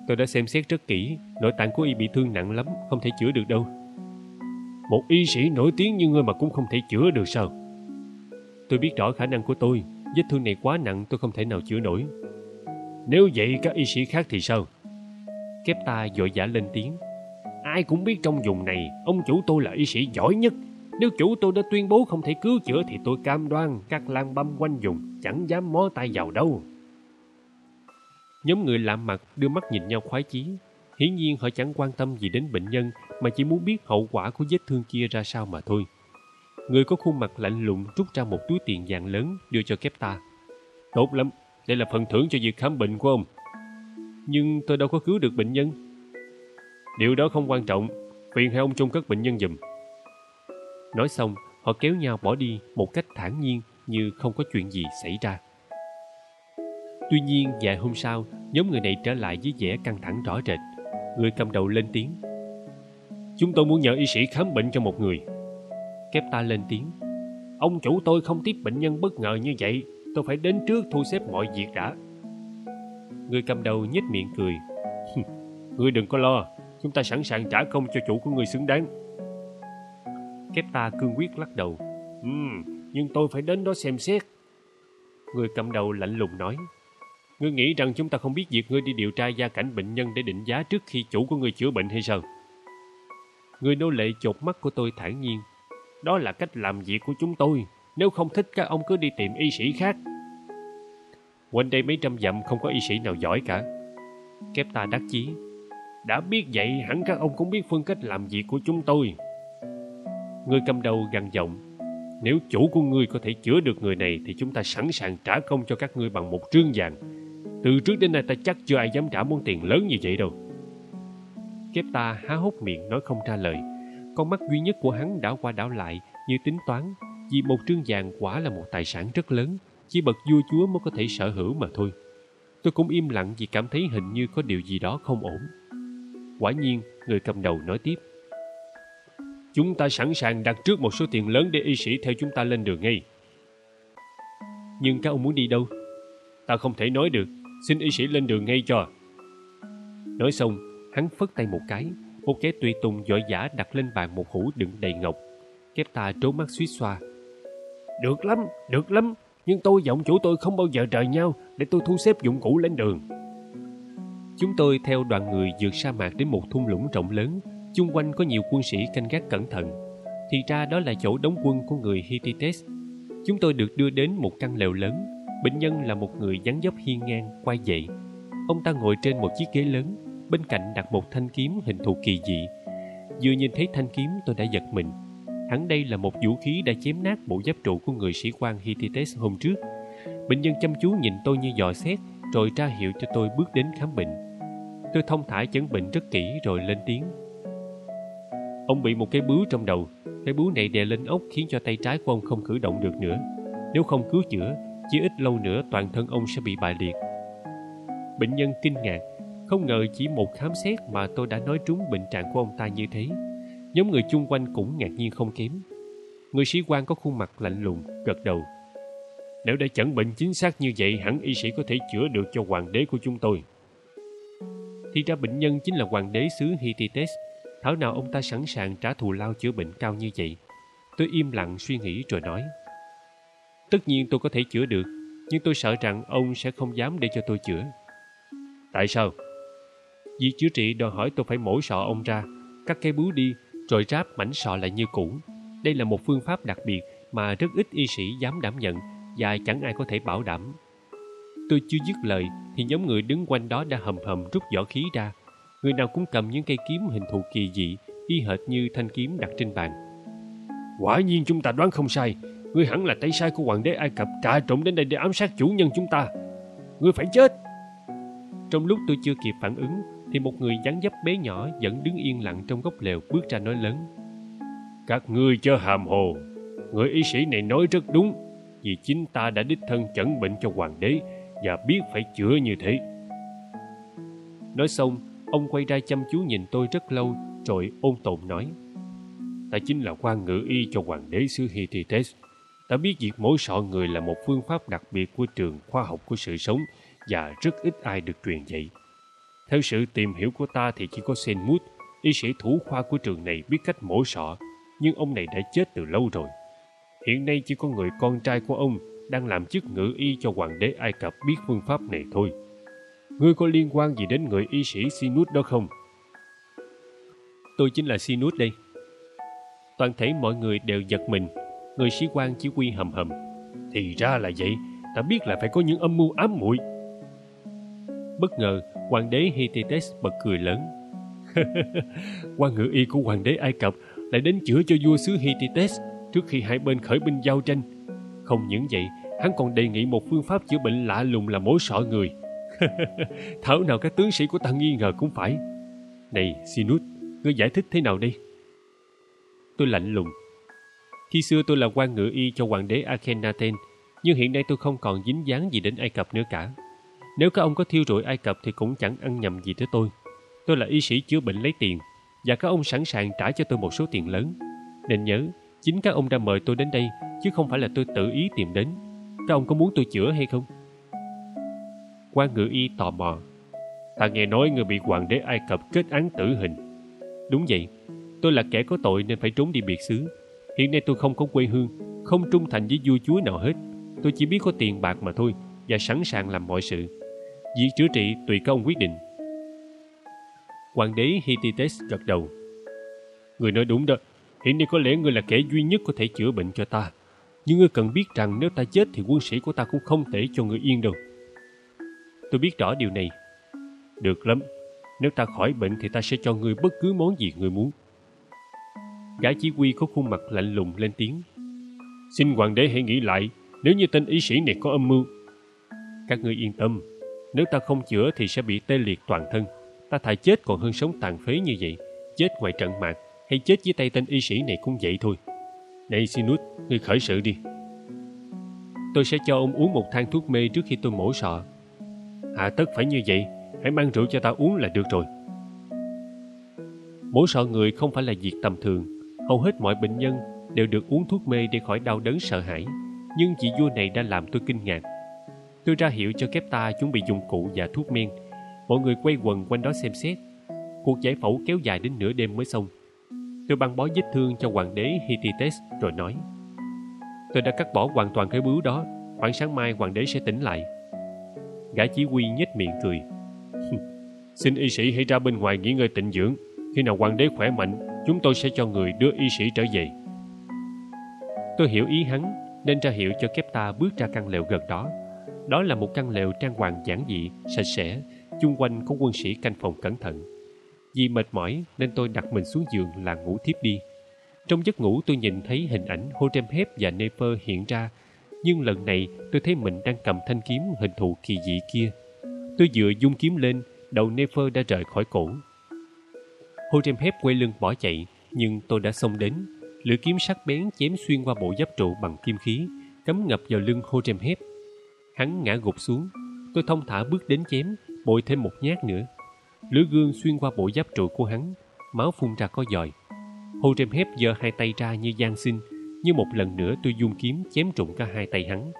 Tôi đã xem xét rất kỹ, nội tạng của y bị thương nặng lắm, không thể chữa được đâu. Một y sĩ nổi tiếng như ngươi mà cũng không thể chữa được sao? Tôi biết rõ khả năng của tôi, vết thương này quá nặng tôi không thể nào chữa nổi. Nếu vậy các y sĩ khác thì sao? Kepta vội vã lên tiếng. Ai cũng biết trong vùng này, ông chủ tôi là y sĩ giỏi nhất. Nếu chủ tôi đã tuyên bố không thể cứu chữa thì tôi cam đoan các lang băm quanh vùng chẳng dám mó tay vào đâu. Nhóm người lạ mặt đưa mắt nhìn nhau khoái chí. Hiển nhiên họ chẳng quan tâm gì đến bệnh nhân mà chỉ muốn biết hậu quả của vết thương kia ra sao mà thôi. Người có khuôn mặt lạnh lùng rút ra một túi tiền vàng lớn đưa cho Kepta. Tốt lắm, đây là phần thưởng cho việc khám bệnh của ông. Nhưng tôi đâu có cứu được bệnh nhân. Điều đó không quan trọng, phiền hai ông chôn cất bệnh nhân giùm. Nói xong, họ kéo nhau bỏ đi một cách thản nhiên như không có chuyện gì xảy ra. Tuy nhiên, vài hôm sau, nhóm người này trở lại với vẻ căng thẳng rõ rệt. Người cầm đầu lên tiếng. Chúng tôi muốn nhờ y sĩ khám bệnh cho một người. Kepta lên tiếng. Ông chủ tôi không tiếp bệnh nhân bất ngờ như vậy. Tôi phải đến trước thu xếp mọi việc đã. Người cầm đầu nhếch miệng cười. Ngươi đừng có lo, chúng ta sẵn sàng trả công cho chủ của ngươi xứng đáng. Kepta cương quyết lắc đầu. Ừm, nhưng tôi phải đến đó xem xét. Người cầm đầu lạnh lùng nói. Ngươi nghĩ rằng chúng ta không biết việc ngươi đi điều tra gia cảnh bệnh nhân để định giá trước khi chủ của ngươi chữa bệnh hay sao? Người nô lệ chột mắt của tôi thản nhiên. Đó là cách làm việc của chúng tôi. Nếu không thích các ông cứ đi tìm y sĩ khác. Quanh đây mấy trăm dặm không có y sĩ nào giỏi cả. Kepta đắc chí. Đã biết vậy hẳn các ông cũng biết phương cách làm việc của chúng tôi. Người cầm đầu gằn giọng. Nếu chủ của ngươi có thể chữa được người này thì chúng ta sẵn sàng trả công cho các ngươi bằng một trương vàng. Từ trước đến nay ta chắc chưa ai dám trả món tiền lớn như vậy đâu. Kepta há hốc miệng nói không ra lời. Con mắt duy nhất của hắn đảo qua đảo lại như tính toán, vì một trương vàng quả là một tài sản rất lớn, chỉ bậc vua chúa mới có thể sở hữu mà thôi. Tôi cũng im lặng vì cảm thấy hình như có điều gì đó không ổn. Quả nhiên, người cầm đầu nói tiếp. Chúng ta sẵn sàng đặt trước một số tiền lớn để y sĩ theo chúng ta lên đường ngay. Nhưng các ông muốn đi đâu? Ta không thể nói được, xin y sĩ lên đường ngay cho. Nói xong, hắn phất tay một cái, một kẻ tùy tùng vội vã đặt lên bàn một hũ đựng đầy ngọc. Kepta trố mắt suýt xoa. Được lắm, được lắm, nhưng tôi và ông chủ tôi không bao giờ rời nhau để tôi thu xếp dụng cụ lên đường. Chúng tôi theo đoàn người vượt sa mạc đến một thung lũng rộng lớn, chung quanh có nhiều quân sĩ canh gác cẩn thận. Thì ra đó là chỗ đóng quân của người Hittites. Chúng tôi được đưa đến một căn lều lớn. Bệnh nhân là một người dáng dấp hiên ngang, quay dậy. Ông ta ngồi trên một chiếc ghế lớn, bên cạnh đặt một thanh kiếm hình thù kỳ dị. Vừa nhìn thấy thanh kiếm tôi đã giật mình. Hẳn đây là một vũ khí đã chém nát bộ giáp trụ của người sĩ quan Hittites hôm trước. Bệnh nhân chăm chú nhìn tôi như dò xét, rồi ra hiệu cho tôi bước đến khám bệnh. Tôi thông thả chẩn bệnh rất kỹ rồi lên tiếng. Ông bị một cái bướu trong đầu. Cái bướu này đè lên ốc khiến cho tay trái của ông không cử động được nữa. Nếu không cứu chữa, chỉ ít lâu nữa toàn thân ông sẽ bị bại liệt. Bệnh nhân kinh ngạc. Không ngờ chỉ một khám xét mà tôi đã nói trúng bệnh trạng của ông ta như thế. Nhóm người chung quanh cũng ngạc nhiên không kém. Người sĩ quan có khuôn mặt lạnh lùng, gật đầu. Nếu đã chẩn bệnh chính xác như vậy, hẳn y sĩ có thể chữa được cho hoàng đế của chúng tôi. Thì ra bệnh nhân chính là hoàng đế xứ Hittites. Thảo nào ông ta sẵn sàng trả thù lao chữa bệnh cao như vậy. Tôi im lặng suy nghĩ rồi nói. Tất nhiên tôi có thể chữa được, nhưng tôi sợ rằng ông sẽ không dám để cho tôi chữa. Tại sao? Vì chữa trị đòi hỏi tôi phải mổ sọ ông ra, cắt cái bướu đi, rồi ráp mảnh sọ lại như cũ. Đây là một phương pháp đặc biệt mà rất ít y sĩ dám đảm nhận và chẳng ai có thể bảo đảm. Tôi chưa dứt lời thì nhóm người đứng quanh đó đã hầm hầm rút vỏ khí ra. Người nào cũng cầm những cây kiếm hình thù kỳ dị, y hệt như thanh kiếm đặt trên bàn. Quả nhiên chúng ta đoán không sai. Ngươi hẳn là tay sai của hoàng đế Ai Cập trà trộn đến đây để ám sát chủ nhân chúng ta. Ngươi phải chết. Trong lúc tôi chưa kịp phản ứng thì một người dáng dấp bé nhỏ vẫn đứng yên lặng trong góc lều bước ra nói lớn. Các ngươi chớ hàm hồ. Người y sĩ này nói rất đúng, vì chính ta đã đích thân chẩn bệnh cho hoàng đế và biết phải chữa như thế. Nói xong, ông quay ra chăm chú nhìn tôi rất lâu rồi ôn tồn nói. Ta chính là quan ngự y cho hoàng đế xứ Hittites. Ta biết việc mổ sọ người là một phương pháp đặc biệt của trường khoa học của sự sống và rất ít ai được truyền dạy. Theo sự tìm hiểu của ta thì chỉ có Senmut, y sĩ thủ khoa của trường này biết cách mổ sọ, nhưng ông này đã chết từ lâu rồi. Hiện nay chỉ có người con trai của ông đang làm chức ngự y cho hoàng đế Ai Cập biết phương pháp này thôi. Ngươi có liên quan gì đến người y sĩ Sinus đó không? Tôi chính là Sinus đây. Toàn thể mọi người đều giật mình. Người sĩ quan chỉ huy hầm hầm. Thì ra là vậy, ta biết là phải có những âm mưu ám muội. Bất ngờ, hoàng đế Hittite bật cười lớn. Quan ngự y của hoàng đế Ai Cập lại đến chữa cho vua xứ Hittite trước khi hai bên khởi binh giao tranh. Không những vậy, hắn còn đề nghị một phương pháp chữa bệnh lạ lùng là mổ sọ người. Thảo nào các tướng sĩ của ta nghi ngờ cũng phải. Này Sinus, ngươi giải thích thế nào đây? Tôi lạnh lùng. Khi xưa tôi là quan ngự y cho hoàng đế Akhenaten, nhưng hiện nay tôi không còn dính dáng gì đến Ai Cập nữa cả. Nếu các ông có thiêu rụi Ai Cập thì cũng chẳng ăn nhầm gì tới tôi. Tôi là y sĩ chữa bệnh lấy tiền, và các ông sẵn sàng trả cho tôi một số tiền lớn. Nên nhớ, chính các ông đã mời tôi đến đây, chứ không phải là tôi tự ý tìm đến. Các ông có muốn tôi chữa hay không? Quan ngự y tò mò. Ta nghe nói người bị hoàng đế Ai Cập kết án tử hình. Đúng vậy, tôi là kẻ có tội nên phải trốn đi biệt xứ. Hiện nay tôi không có quê hương, không trung thành với vua chúa nào hết. Tôi chỉ biết có tiền bạc mà thôi, và sẵn sàng làm mọi sự. Việc chữa trị tùy các ông quyết định. Hoàng đế Hittite gật đầu. Người nói đúng đó. Hiện nay có lẽ ngươi là kẻ duy nhất có thể chữa bệnh cho ta. Nhưng ngươi cần biết rằng nếu ta chết thì quân sĩ của ta cũng không thể cho ngươi yên đâu. Tôi biết rõ điều này. Được lắm. Nếu ta khỏi bệnh thì ta sẽ cho ngươi bất cứ món gì ngươi muốn. Gã chỉ huy có khuôn mặt lạnh lùng lên tiếng. Xin hoàng đế hãy nghĩ lại. Nếu như tên y sĩ này có âm mưu. Các ngươi yên tâm. Nếu ta không chữa thì sẽ bị tê liệt toàn thân. Ta thà chết còn hơn sống tàn phế như vậy. Chết ngoài trận mạc hay chết dưới tay tên y sĩ này cũng vậy thôi. Này Sinus, ngươi khởi sự đi. Tôi sẽ cho ông uống một thang thuốc mê trước khi tôi mổ sọ. Hà tất phải như vậy. Hãy mang rượu cho ta uống là được rồi. Mổ sọ người không phải là việc tầm thường. Hầu hết mọi bệnh nhân đều được uống thuốc mê để khỏi đau đớn sợ hãi. Nhưng vị vua này đã làm tôi kinh ngạc. Tôi ra hiệu cho Kepta chuẩn bị dụng cụ và thuốc men. Mọi người quay quần quanh đó xem xét. Cuộc giải phẫu kéo dài đến nửa đêm mới xong. Tôi băng bó vết thương cho hoàng đế Hittite rồi nói: Tôi đã cắt bỏ hoàn toàn cái bướu đó. Khoảng sáng mai hoàng đế sẽ tỉnh lại. Gã chỉ huy nhếch miệng cười. Xin y sĩ hãy ra bên ngoài nghỉ ngơi tịnh dưỡng. Khi nào hoàng đế khỏe mạnh, chúng tôi sẽ cho người đưa y sĩ trở về. Tôi hiểu ý hắn, nên ra hiệu cho Kepta bước ra căn lều gần đó. Đó là một căn lều trang hoàng giản dị, sạch sẽ, chung quanh có quân sĩ canh phòng cẩn thận. Vì mệt mỏi nên tôi đặt mình xuống giường là ngủ thiếp đi. Trong giấc ngủ tôi nhìn thấy hình ảnh Horemheb và Nefer hiện ra, nhưng lần này tôi thấy mình đang cầm thanh kiếm hình thù kỳ dị kia. Tôi vừa vung kiếm lên, đầu Nefer đã rời khỏi cổ. Horemheb quay lưng bỏ chạy, nhưng tôi đã xông đến. Lưỡi kiếm sắc bén chém xuyên qua bộ giáp trụ bằng kim khí, cắm ngập vào lưng Horemheb. Hắn ngã gục xuống. Tôi thong thả bước đến chém, bội thêm một nhát nữa. Lưỡi gươm xuyên qua bộ giáp trụ của hắn, máu phun ra có giòi. Horemheb giơ hai tay ra như van xin, nhưng một lần nữa tôi vung kiếm chém trúng cả hai tay hắn.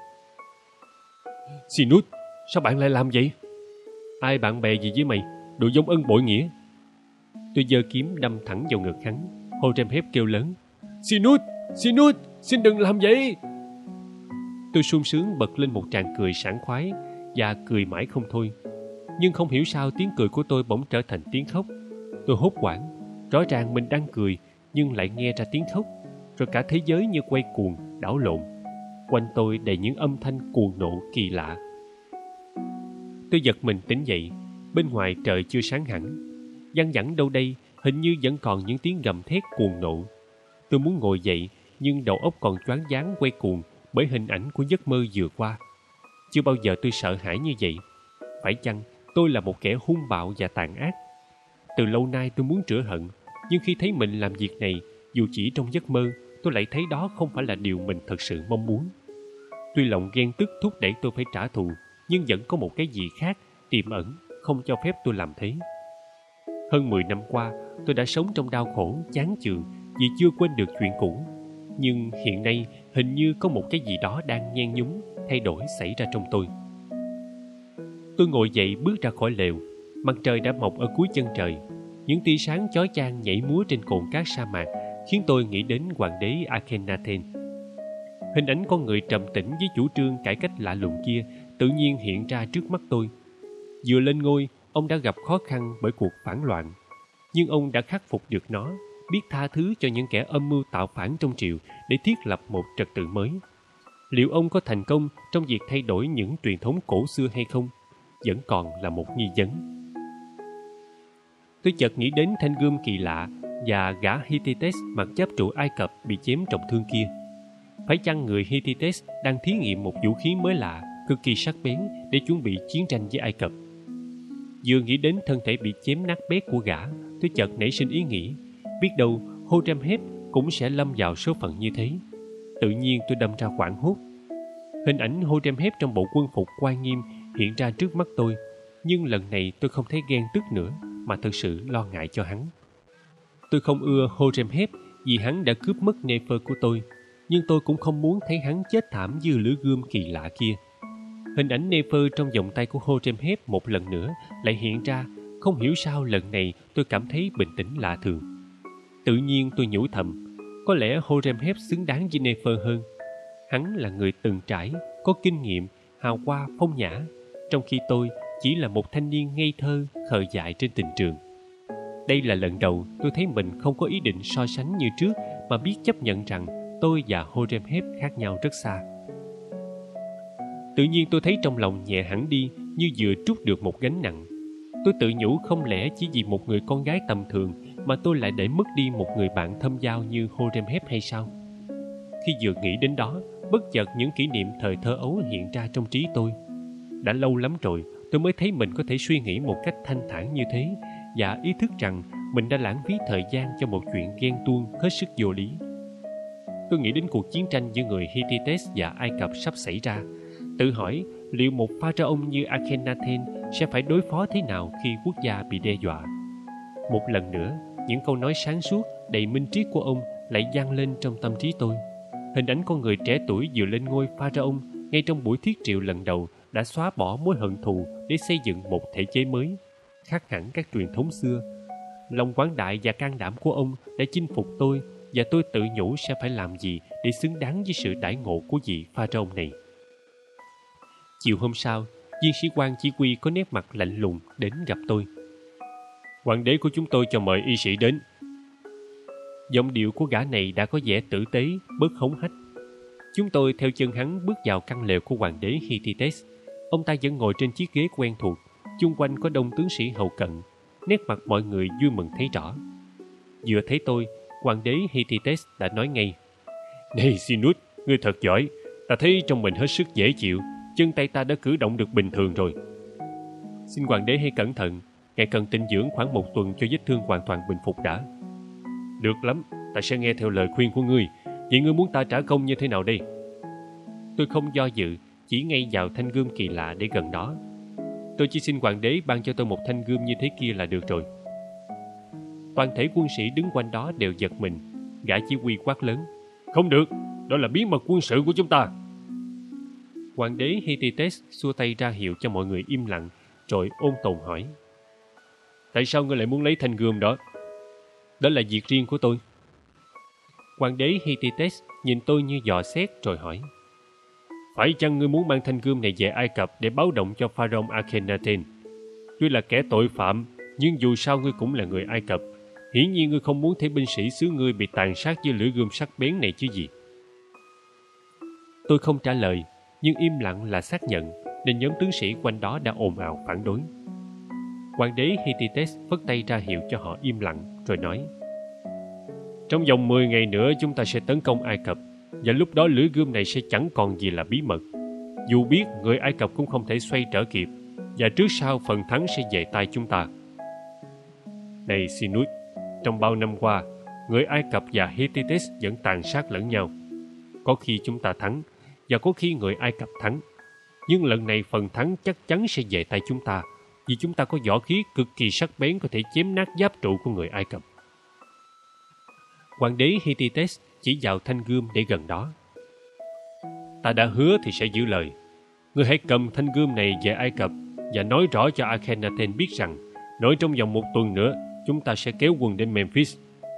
Sinus, sao bạn lại làm vậy? Ai bạn bè gì với mày? Đồ giống ân bội nghĩa. Tôi giơ kiếm đâm thẳng vào ngực hắn. Horemheb kêu lớn: Sinus, Sinus, xin đừng làm vậy. Tôi sung sướng bật lên một tràng cười sảng khoái, và cười mãi không thôi. Nhưng không hiểu sao tiếng cười của tôi bỗng trở thành tiếng khóc. Tôi hốt hoảng. Rõ ràng mình đang cười, nhưng lại nghe ra tiếng khóc. Rồi cả thế giới như quay cuồng, đảo lộn. Quanh tôi đầy những âm thanh cuồng nộ kỳ lạ. Tôi giật mình tỉnh dậy. Bên ngoài trời chưa sáng hẳn. Văng vẳng đâu đây, hình như vẫn còn những tiếng gầm thét cuồng nộ. Tôi muốn ngồi dậy, nhưng đầu óc còn choáng váng quay cuồng bởi hình ảnh của giấc mơ vừa qua. Chưa bao giờ tôi sợ hãi như vậy. Phải chăng tôi là một kẻ hung bạo và tàn ác? Từ lâu nay tôi muốn rửa hận, nhưng khi thấy mình làm việc này, dù chỉ trong giấc mơ, tôi lại thấy đó không phải là điều mình thật sự mong muốn. Tuy lòng ghen tức thúc đẩy tôi phải trả thù, nhưng vẫn có một cái gì khác tiềm ẩn, không cho phép tôi làm thế. Hơn mười năm qua, tôi đã sống trong đau khổ, chán chường vì chưa quên được chuyện cũ. Nhưng hiện nay, hình như có một cái gì đó đang nhen nhúm, thay đổi xảy ra trong tôi. Tôi ngồi dậy bước ra khỏi lều. Mặt trời đã mọc ở cuối chân trời. Những tia sáng chói chang nhảy múa trên cồn cát sa mạc khiến tôi nghĩ đến hoàng đế Akhenaten. Hình ảnh con người trầm tĩnh với chủ trương cải cách lạ lùng kia tự nhiên hiện ra trước mắt tôi. Vừa lên ngôi, ông đã gặp khó khăn bởi cuộc phản loạn, nhưng ông đã khắc phục được nó, biết tha thứ cho những kẻ âm mưu tạo phản trong triều để thiết lập một trật tự mới. Liệu ông có thành công trong việc thay đổi những truyền thống cổ xưa hay không, vẫn còn là một nghi vấn. Tôi chợt nghĩ đến thanh gươm kỳ lạ và gã Hittite mặc giáp trụ Ai Cập bị chém trọng thương kia. Phải chăng người Hittite đang thí nghiệm một vũ khí mới lạ, cực kỳ sắc bén để chuẩn bị chiến tranh với Ai Cập? Vừa nghĩ đến thân thể bị chém nát bét của gã, tôi chợt nảy sinh ý nghĩ, biết đâu Horemheb cũng sẽ lâm vào số phận như thế. Tự nhiên tôi đâm ra hoảng hốt. Hình ảnh Horemheb trong bộ quân phục oai nghiêm hiện ra trước mắt tôi, nhưng lần này tôi không thấy ghen tức nữa, mà thực sự lo ngại cho hắn. Tôi không ưa Horemheb vì hắn đã cướp mất Nefer của tôi, nhưng tôi cũng không muốn thấy hắn chết thảm như lưỡi gươm kỳ lạ kia. Hình ảnh Nefer trong vòng tay của Horemheb một lần nữa lại hiện ra. Không hiểu sao lần này tôi cảm thấy bình tĩnh lạ thường. Tự nhiên tôi nhủ thầm, có lẽ Horemheb xứng đáng với Nefer hơn. Hắn là người từng trải, có kinh nghiệm, hào hoa phong nhã, trong khi tôi chỉ là một thanh niên ngây thơ, khờ dại trên tình trường. Đây là lần đầu tôi thấy mình không có ý định so sánh như trước, mà biết chấp nhận rằng tôi và Horemheb khác nhau rất xa. Tự nhiên tôi thấy trong lòng nhẹ hẳn đi, như vừa trút được một gánh nặng. Tôi tự nhủ không lẽ chỉ vì một người con gái tầm thường mà tôi lại để mất đi một người bạn thâm giao như Horemheb hay sao? Khi vừa nghĩ đến đó, bất chợt những kỷ niệm thời thơ ấu hiện ra trong trí tôi. Đã lâu lắm rồi tôi mới thấy mình có thể suy nghĩ một cách thanh thản như thế, và ý thức rằng mình đã lãng phí thời gian cho một chuyện ghen tuông hết sức vô lý. Tôi nghĩ đến cuộc chiến tranh giữa người Hittite và Ai Cập sắp xảy ra, tự hỏi liệu một pharaoh như Akhenaten sẽ phải đối phó thế nào khi quốc gia bị đe dọa. Một lần nữa, những câu nói sáng suốt, đầy minh triết của ông lại vang lên trong tâm trí tôi. Hình ảnh con người trẻ tuổi vừa lên ngôi pharaoh ngay trong buổi thiết triệu lần đầu đã xóa bỏ mối hận thù để xây dựng một thể chế mới, khác hẳn các truyền thống xưa. Lòng quảng đại và can đảm của ông đã chinh phục tôi, và tôi tự nhủ sẽ phải làm gì để xứng đáng với sự đãi ngộ của vị pharaoh này. Chiều hôm sau, viên sĩ quan chỉ huy có nét mặt lạnh lùng đến gặp tôi. Hoàng đế của chúng tôi cho mời y sĩ đến. Giọng điệu của gã này đã có vẻ tử tế, bớt hống hách. Chúng tôi theo chân hắn bước vào căn lều của hoàng đế Hittite. Ông ta vẫn ngồi trên chiếc ghế quen thuộc, chung quanh có đông tướng sĩ hầu cận. Nét mặt mọi người vui mừng thấy rõ. Vừa thấy tôi, hoàng đế Hittite đã nói ngay: Này Sinus, ngươi thật giỏi. Ta thấy trong mình hết sức dễ chịu, chân tay ta đã cử động được bình thường rồi. Xin hoàng đế hãy cẩn thận, ngài cần tĩnh dưỡng khoảng một tuần cho vết thương hoàn toàn bình phục đã. Được lắm, ta sẽ nghe theo lời khuyên của ngươi. Vậy ngươi muốn ta trả công như thế nào đây? Tôi không do dự, chỉ ngay vào thanh gươm kỳ lạ để gần đó. Tôi chỉ xin hoàng đế ban cho tôi một thanh gươm như thế kia là được rồi. Toàn thể quân sĩ đứng quanh đó đều giật mình. Gã chỉ huy quát lớn: Không được, đó là bí mật quân sự của chúng ta. Hoàng đế Hittite xua tay ra hiệu cho mọi người im lặng, rồi ôn tồn hỏi: Tại sao ngươi lại muốn lấy thanh gươm đó? Đó là việc riêng của tôi. Hoàng đế Hittite nhìn tôi như dò xét rồi hỏi: Phải chăng ngươi muốn mang thanh gươm này về Ai Cập để báo động cho pharaoh Akhenaten? Tuy là kẻ tội phạm, nhưng dù sao ngươi cũng là người Ai Cập. Hiển nhiên ngươi không muốn thấy binh sĩ xứ ngươi bị tàn sát với lưỡi gươm sắc bén này chứ gì. Tôi không trả lời, nhưng im lặng là xác nhận, nên nhóm tướng sĩ quanh đó đã ồn ào phản đối. Hoàng đế Hittite phất tay ra hiệu cho họ im lặng, rồi nói: Trong vòng mười ngày nữa chúng ta sẽ tấn công Ai Cập, và lúc đó lưỡi gươm này sẽ chẳng còn gì là bí mật. Dù biết người Ai Cập cũng không thể xoay trở kịp, và trước sau phần thắng sẽ về tay chúng ta. Này Sinus, trong bao năm qua, người Ai Cập và Hittite vẫn tàn sát lẫn nhau. Có khi chúng ta thắng, và có khi người Ai Cập thắng. Nhưng lần này phần thắng chắc chắn sẽ về tay chúng ta, vì chúng ta có võ khí cực kỳ sắc bén có thể chém nát giáp trụ của người Ai Cập. Hoàng đế Hittite chỉ vào thanh gươm để gần đó. Ta đã hứa thì sẽ giữ lời. Ngươi hãy cầm thanh gươm này về Ai Cập và nói rõ cho Akhenaten biết rằng Nói trong vòng một tuần nữa, chúng ta sẽ kéo quân đến Memphis.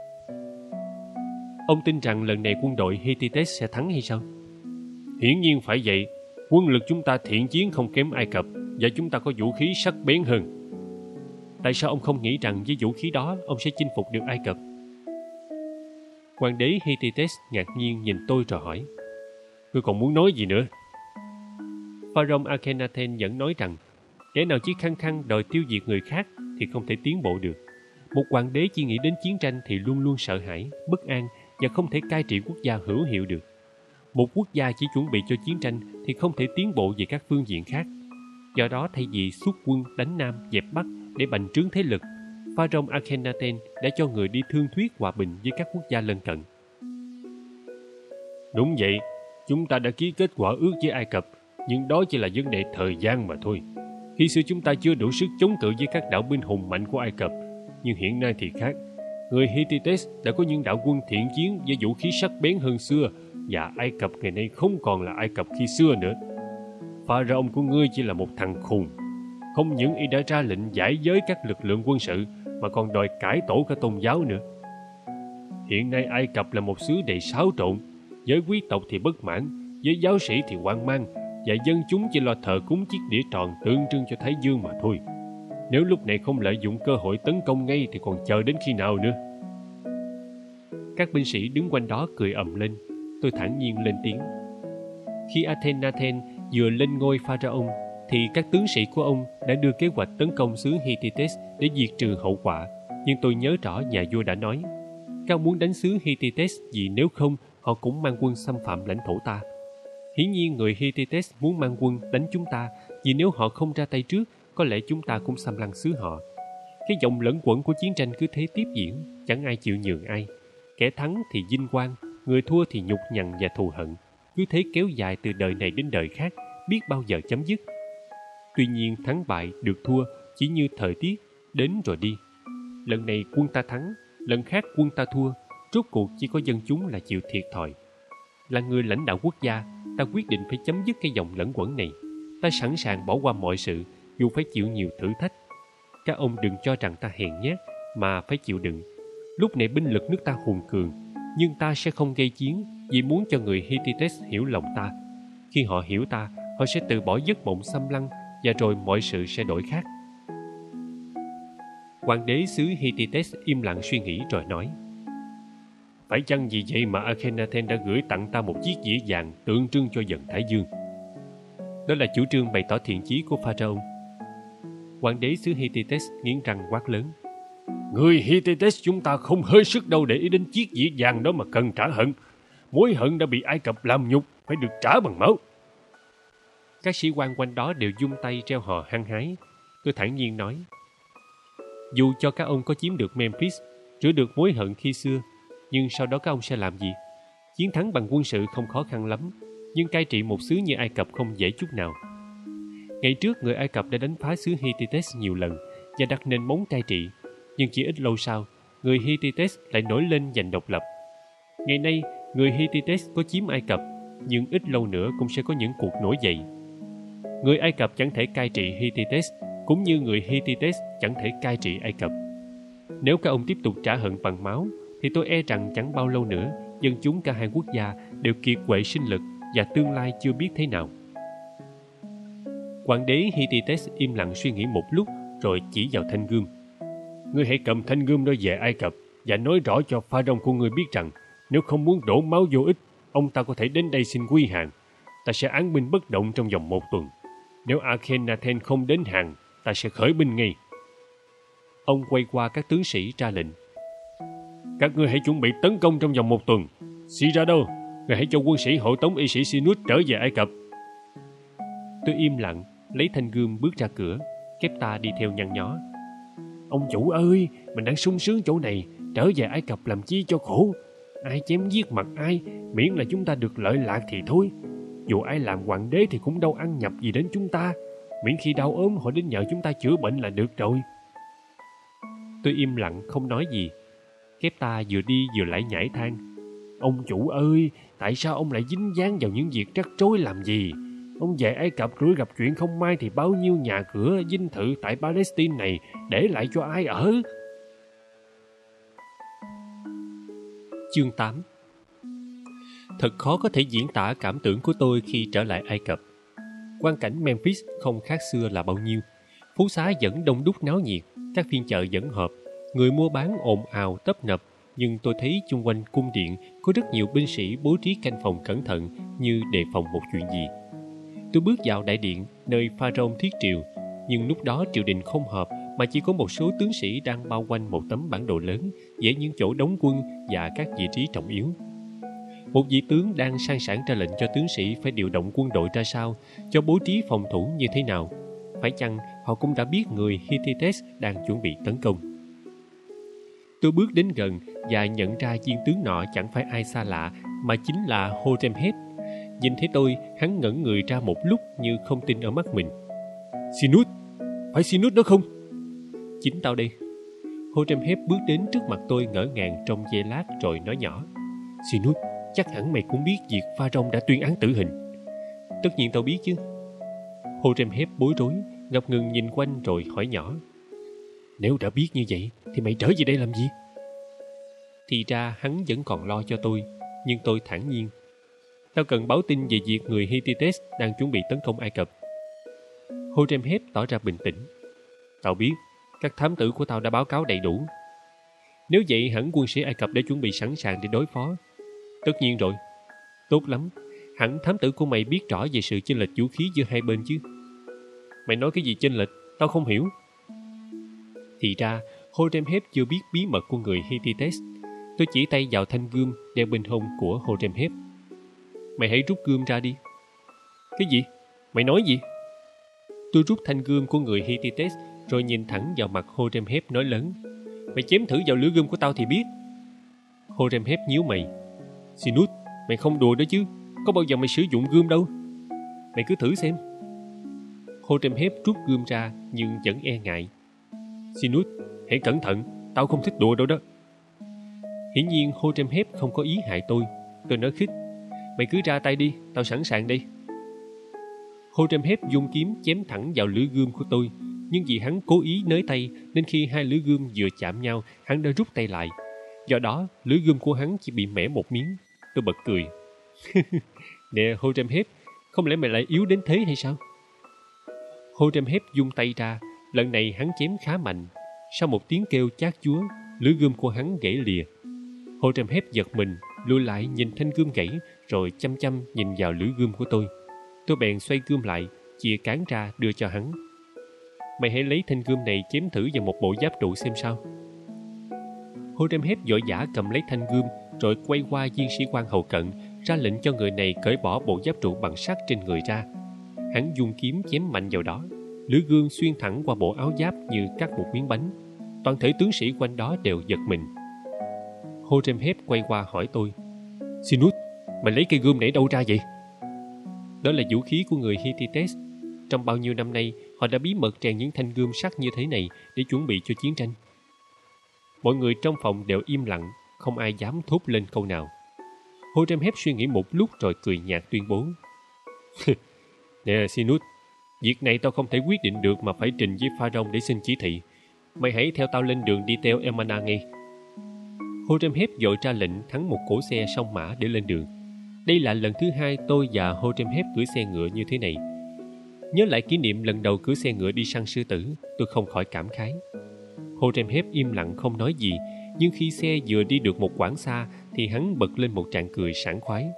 Ông tin rằng lần này quân đội Hittites sẽ thắng hay sao? Hiển nhiên phải vậy. Quân lực chúng ta thiện chiến không kém Ai Cập, và chúng ta có vũ khí sắc bén hơn. Tại sao ông không nghĩ rằng với vũ khí đó ông sẽ chinh phục được Ai Cập? Hoàng đế Hittites ngạc nhiên nhìn tôi rồi hỏi: Ngươi còn muốn nói gì nữa? Pharaoh Akhenaten vẫn nói rằng kẻ nào chỉ khăng khăng đòi tiêu diệt người khác thì không thể tiến bộ được. Một hoàng đế chỉ nghĩ đến chiến tranh thì luôn luôn sợ hãi, bất an và không thể cai trị quốc gia hữu hiệu được. Một quốc gia chỉ chuẩn bị cho chiến tranh thì không thể tiến bộ về các phương diện khác. Do đó, thay vì xuất quân đánh Nam dẹp Bắc để bành trướng thế lực, Pharaoh Akhenaten đã cho người đi thương thuyết hòa bình với các quốc gia lân cận. Đúng vậy, chúng ta đã ký kết quả ước với Ai Cập, nhưng đó chỉ là vấn đề thời gian mà thôi. Khi xưa chúng ta chưa đủ sức chống cự với các đạo binh hùng mạnh của Ai Cập, nhưng hiện nay thì khác. Người Hittites đã có những đạo quân thiện chiến với vũ khí sắc bén hơn xưa, và Ai Cập ngày nay không còn là Ai Cập khi xưa nữa. Pharaoh của ngươi chỉ là một thằng khùng. Không những y đã ra lệnh giải giới các lực lượng quân sự, mà còn đòi cải tổ cả tôn giáo nữa. Hiện nay Ai Cập là một xứ đầy xáo trộn, giới quý tộc thì bất mãn, giới giáo sĩ thì hoang mang, và dân chúng chỉ lo thờ cúng chiếc đĩa tròn tượng trưng cho Thái Dương mà thôi. Nếu lúc này không lợi dụng cơ hội tấn công ngay thì còn chờ đến khi nào nữa? Các binh sĩ đứng quanh đó cười ầm lên. Tôi thản nhiên lên tiếng: Khi Akhenaten vừa lên ngôi pharaoh thì các tướng sĩ của ông đã đưa kế hoạch tấn công xứ Hittites để diệt trừ hậu quả. Nhưng tôi nhớ rõ nhà vua đã nói các ông muốn đánh xứ Hittites vì nếu không họ cũng mang quân xâm phạm lãnh thổ ta. Hiển nhiên người Hittites muốn mang quân đánh chúng ta, vì nếu họ không ra tay trước, có lẽ chúng ta cũng xâm lăng xứ họ. Cái vòng lẫn quẩn của chiến tranh cứ thế tiếp diễn, chẳng ai chịu nhường ai. Kẻ thắng thì vinh quang, người thua thì nhục nhằn và thù hận. Cứ thế kéo dài từ đời này đến đời khác, biết bao giờ chấm dứt. Tuy nhiên thắng bại được thua chỉ như thời tiết, đến rồi đi. Lần này quân ta thắng, lần khác quân ta thua, rốt cuộc chỉ có dân chúng là chịu thiệt thòi. Là người lãnh đạo quốc gia, ta quyết định phải chấm dứt cái vòng lẫn quẩn này. Ta sẵn sàng bỏ qua mọi sự, dù phải chịu nhiều thử thách. Các ông đừng cho rằng ta hèn nhát, mà phải chịu đựng. Lúc này binh lực nước ta hùng cường, nhưng ta sẽ không gây chiến, vì muốn cho người Hittites hiểu lòng ta. Khi họ hiểu ta, họ sẽ từ bỏ giấc mộng xâm lăng, và rồi mọi sự sẽ đổi khác. Hoàng đế xứ Hittites im lặng suy nghĩ rồi nói: Phải chăng vì vậy mà Akhenaten đã gửi tặng ta một chiếc dĩa vàng tượng trưng cho dần Thái Dương? Đó là chủ trương bày tỏ thiện chí của Pharaoh. Hoàng đế xứ Hittites nghiến răng quát lớn: Người Hittites chúng ta không hơi sức đâu để ý đến chiếc dĩa vàng đó mà cần trả hận. Mối hận đã bị Ai Cập làm nhục, phải được trả bằng máu. Các sĩ quan quanh đó đều vung tay reo hò hăng hái. Tôi thản nhiên nói: Dù cho các ông có chiếm được Memphis, rửa được mối hận khi xưa, nhưng sau đó các ông sẽ làm gì? Chiến thắng bằng quân sự không khó khăn lắm, nhưng cai trị một xứ như Ai Cập không dễ chút nào. Ngày trước người Ai Cập đã đánh phá xứ Hittites nhiều lần và đặt nền móng cai trị, nhưng chỉ ít lâu sau, người Hittites lại nổi lên giành độc lập. Ngày nay, người Hittites có chiếm Ai Cập, nhưng ít lâu nữa cũng sẽ có những cuộc nổi dậy. Người Ai Cập chẳng thể cai trị Hittites, cũng như người Hittites chẳng thể cai trị Ai Cập. Nếu các ông tiếp tục trả hận bằng máu, thì tôi e rằng chẳng bao lâu nữa, dân chúng cả hai quốc gia đều kiệt quệ sinh lực và tương lai chưa biết thế nào. Hoàng đế Hittites im lặng suy nghĩ một lúc rồi chỉ vào thanh gươm. Ngươi hãy cầm thanh gươm đó về Ai Cập và nói rõ cho Pharaoh của ngươi biết rằng nếu không muốn đổ máu vô ích, ông ta có thể đến đây xin quy hàng. Ta sẽ án binh bất động trong vòng một tuần. Nếu Akhenaten không đến hàng, ta sẽ khởi binh ngay. Ông quay qua các tướng sĩ ra lệnh: Các ngươi hãy chuẩn bị tấn công trong vòng một tuần. Xì ra đâu? Ngươi hãy cho quân sĩ hộ tống y sĩ Sinus trở về Ai Cập. Tôi im lặng, lấy thanh gươm bước ra cửa. Kepta đi theo nhăn nhó: Ông chủ ơi, mình đang sung sướng chỗ này, trở về Ai Cập làm chi cho khổ. Ai chém giết mặt ai, miễn là chúng ta được lợi lạc thì thôi. Dù ai làm hoàng đế thì cũng đâu ăn nhập gì đến chúng ta, miễn khi đau ốm họ đến nhờ chúng ta chữa bệnh là được rồi. Tôi im lặng không nói gì. Kepta vừa đi vừa lải nhải than: Ông chủ ơi, tại sao ông lại dính dáng vào những việc rắc rối làm gì? Ông về Ai Cập rủi gặp chuyện không may thì bao nhiêu nhà cửa dinh thự tại Palestine này để lại cho ai ở? Chương tám. Thật khó có thể diễn tả cảm tưởng của tôi khi trở lại Ai Cập. Quang cảnh Memphis không khác xưa là bao nhiêu. Phố xá vẫn đông đúc náo nhiệt, các phiên chợ vẫn họp, người mua bán ồn ào tấp nập, nhưng tôi thấy chung quanh cung điện có rất nhiều binh sĩ bố trí canh phòng cẩn thận như đề phòng một chuyện gì. Tôi bước vào đại điện nơi Pharaoh thiết triều, nhưng lúc đó triều đình không họp mà chỉ có một số tướng sĩ đang bao quanh một tấm bản đồ lớn vẽ những chỗ đóng quân và các vị trí trọng yếu. Một vị tướng đang sang sảng ra lệnh cho tướng sĩ phải điều động quân đội ra sao, cho bố trí phòng thủ như thế nào. Phải chăng họ cũng đã biết người Hittites đang chuẩn bị tấn công? Tôi bước đến gần và nhận ra viên tướng nọ chẳng phải ai xa lạ mà chính là Horemheb. Nhìn thấy tôi, hắn ngẩn người ra một lúc như không tin ở mắt mình. Sinut, phải Sinut đó không? Chính tao đây. Horemheb bước đến trước mặt tôi ngỡ ngàng trong giây lát rồi nói nhỏ. Sinut, chắc hẳn mày cũng biết việc Pharaoh đã tuyên án tử hình. Tất nhiên tao biết chứ. Horemheb bối rối, ngập ngừng nhìn quanh rồi hỏi nhỏ. Nếu đã biết như vậy thì mày trở về đây làm gì? Thì ra hắn vẫn còn lo cho tôi, nhưng tôi thản nhiên. Tao cần báo tin về việc người Hittites đang chuẩn bị tấn công Ai Cập. Horemheb tỏ ra bình tĩnh. Tao biết, các thám tử của tao đã báo cáo đầy đủ. Nếu vậy hẳn quân sĩ Ai Cập đã chuẩn bị sẵn sàng để đối phó. Tất nhiên rồi. Tốt lắm, hẳn thám tử của mày biết rõ về sự chênh lệch vũ khí giữa hai bên chứ. Mày nói cái gì chênh lệch? Tao không hiểu. Thì ra, Horemheb chưa biết bí mật của người Hittites. Tôi chỉ tay vào thanh gươm đeo bên hông của Horemheb. Mày hãy rút gươm ra đi. Cái gì? Mày nói gì? Tôi rút thanh gươm của người Hittites rồi nhìn thẳng vào mặt Horemheb nói lớn. Mày chém thử vào lưỡi gươm của tao thì biết. Horemheb nhíu mày. Sinut, mày không đùa đó chứ? Có bao giờ mày sử dụng gươm đâu. Mày cứ thử xem. Horemheb rút gươm ra nhưng vẫn e ngại. Sinut, hãy cẩn thận, tao không thích đùa đâu đó. Hiển nhiên Horemheb không có ý hại tôi. Tôi nói khích. Mày cứ ra tay đi, tao sẵn sàng đây. Horemheb dùng kiếm chém thẳng vào lưỡi gươm của tôi, nhưng vì hắn cố ý nới tay nên khi hai lưỡi gươm vừa chạm nhau, hắn đã rút tay lại. Do đó, lưỡi gươm của hắn chỉ bị mẻ một miếng. Tôi bật cười. Nè Horemheb, không lẽ mày lại yếu đến thế hay sao? Horemheb vung tay ra, lần này hắn chém khá mạnh. Sau một tiếng kêu chát chúa, lưỡi gươm của hắn gãy lìa. Horemheb giật mình, lùi lại nhìn thanh gươm gãy, rồi chăm chăm nhìn vào lưỡi gươm của tôi. Tôi bèn xoay gươm lại, chia cán ra đưa cho hắn. Mày hãy lấy thanh gươm này chém thử vào một bộ giáp trụ xem sao. Horemheb vội vã cầm lấy thanh gươm, rồi quay qua viên sĩ quan hầu cận, ra lệnh cho người này cởi bỏ bộ giáp trụ bằng sắt trên người ra. Hắn dùng kiếm chém mạnh vào đó. Lưỡi gươm xuyên thẳng qua bộ áo giáp như cắt một miếng bánh. Toàn thể tướng sĩ quanh đó đều giật mình. Horemheb quay qua hỏi tôi. Sinut, mày lấy cây gươm này đâu ra vậy? Đó là vũ khí của người Hittites. Trong bao nhiêu năm nay, họ đã bí mật rèn những thanh gươm sắt như thế này để chuẩn bị cho chiến tranh. Mọi người trong phòng đều im lặng, không ai dám thốt lên câu nào. Horemheb suy nghĩ một lúc rồi cười nhạt tuyên bố. Nè Sinut, việc này tao không thể quyết định được mà phải trình với Pharaoh để xin chỉ thị. Mày hãy theo tao lên đường đi theo Emana ngay. Horemheb vội ra lệnh thắng một cỗ xe song mã để lên đường. Đây là lần thứ hai tôi và Horemheb cưỡi xe ngựa như thế này. Nhớ lại kỷ niệm lần đầu cưỡi xe ngựa đi săn sư tử, tôi không khỏi cảm khái. Horemheb im lặng không nói gì, nhưng khi xe vừa đi được một quãng xa thì hắn bật lên một tràng cười sảng khoái.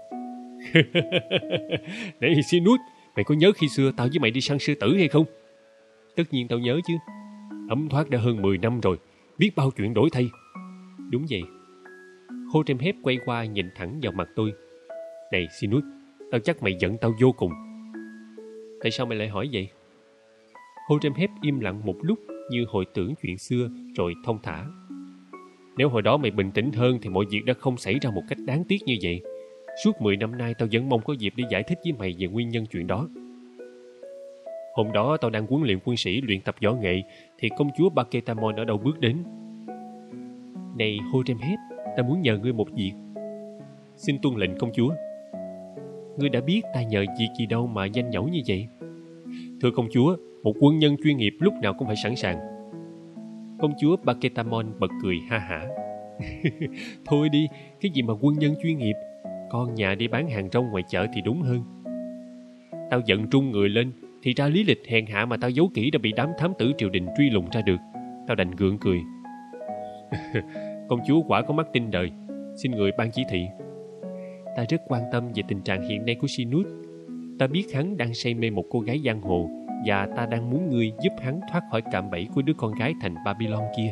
Này Sinut, mày có nhớ khi xưa tao với mày đi săn sư tử hay không? Tất nhiên tao nhớ chứ. Ấm thoát đã hơn mười năm rồi, biết bao chuyện đổi thay. Đúng vậy. Horemheb quay qua nhìn thẳng vào mặt tôi. Này Sinut, tao chắc mày giận tao vô cùng. Tại sao mày lại hỏi vậy? Horemheb im lặng một lúc như hồi tưởng chuyện xưa rồi thong thả. Nếu hồi đó mày bình tĩnh hơn thì mọi việc đã không xảy ra một cách đáng tiếc như vậy. Suốt mười năm nay tao vẫn mong có dịp để giải thích với mày về nguyên nhân chuyện đó. Hôm đó tao đang huấn luyện quân sĩ luyện tập võ nghệ thì công chúa Baketamon ở đâu bước đến. Này Horemheb, ta muốn nhờ ngươi một việc. Xin tuân lệnh công chúa. ngươi đã biết ta nhờ việc gì đâu mà nhanh nhẩu như vậy? Thưa công chúa, một quân nhân chuyên nghiệp lúc nào cũng phải sẵn sàng. Công chúa Paketamon bật cười ha hả. Thôi đi, cái gì mà quân nhân chuyên nghiệp, con nhà đi bán hàng rong ngoài chợ thì đúng hơn. Tao giận trung người lên, thì ra lý lịch hèn hạ mà tao giấu kỹ đã bị đám thám tử triều đình truy lùng ra được. Tao đành gượng cười. Công chúa quả có mắt tin đời, xin người ban chỉ thị. Ta rất quan tâm về tình trạng hiện nay của Sinut. Ta biết hắn đang say mê một cô gái giang hồ, và ta đang muốn ngươi giúp hắn thoát khỏi cạm bẫy của đứa con gái thành Babylon kia.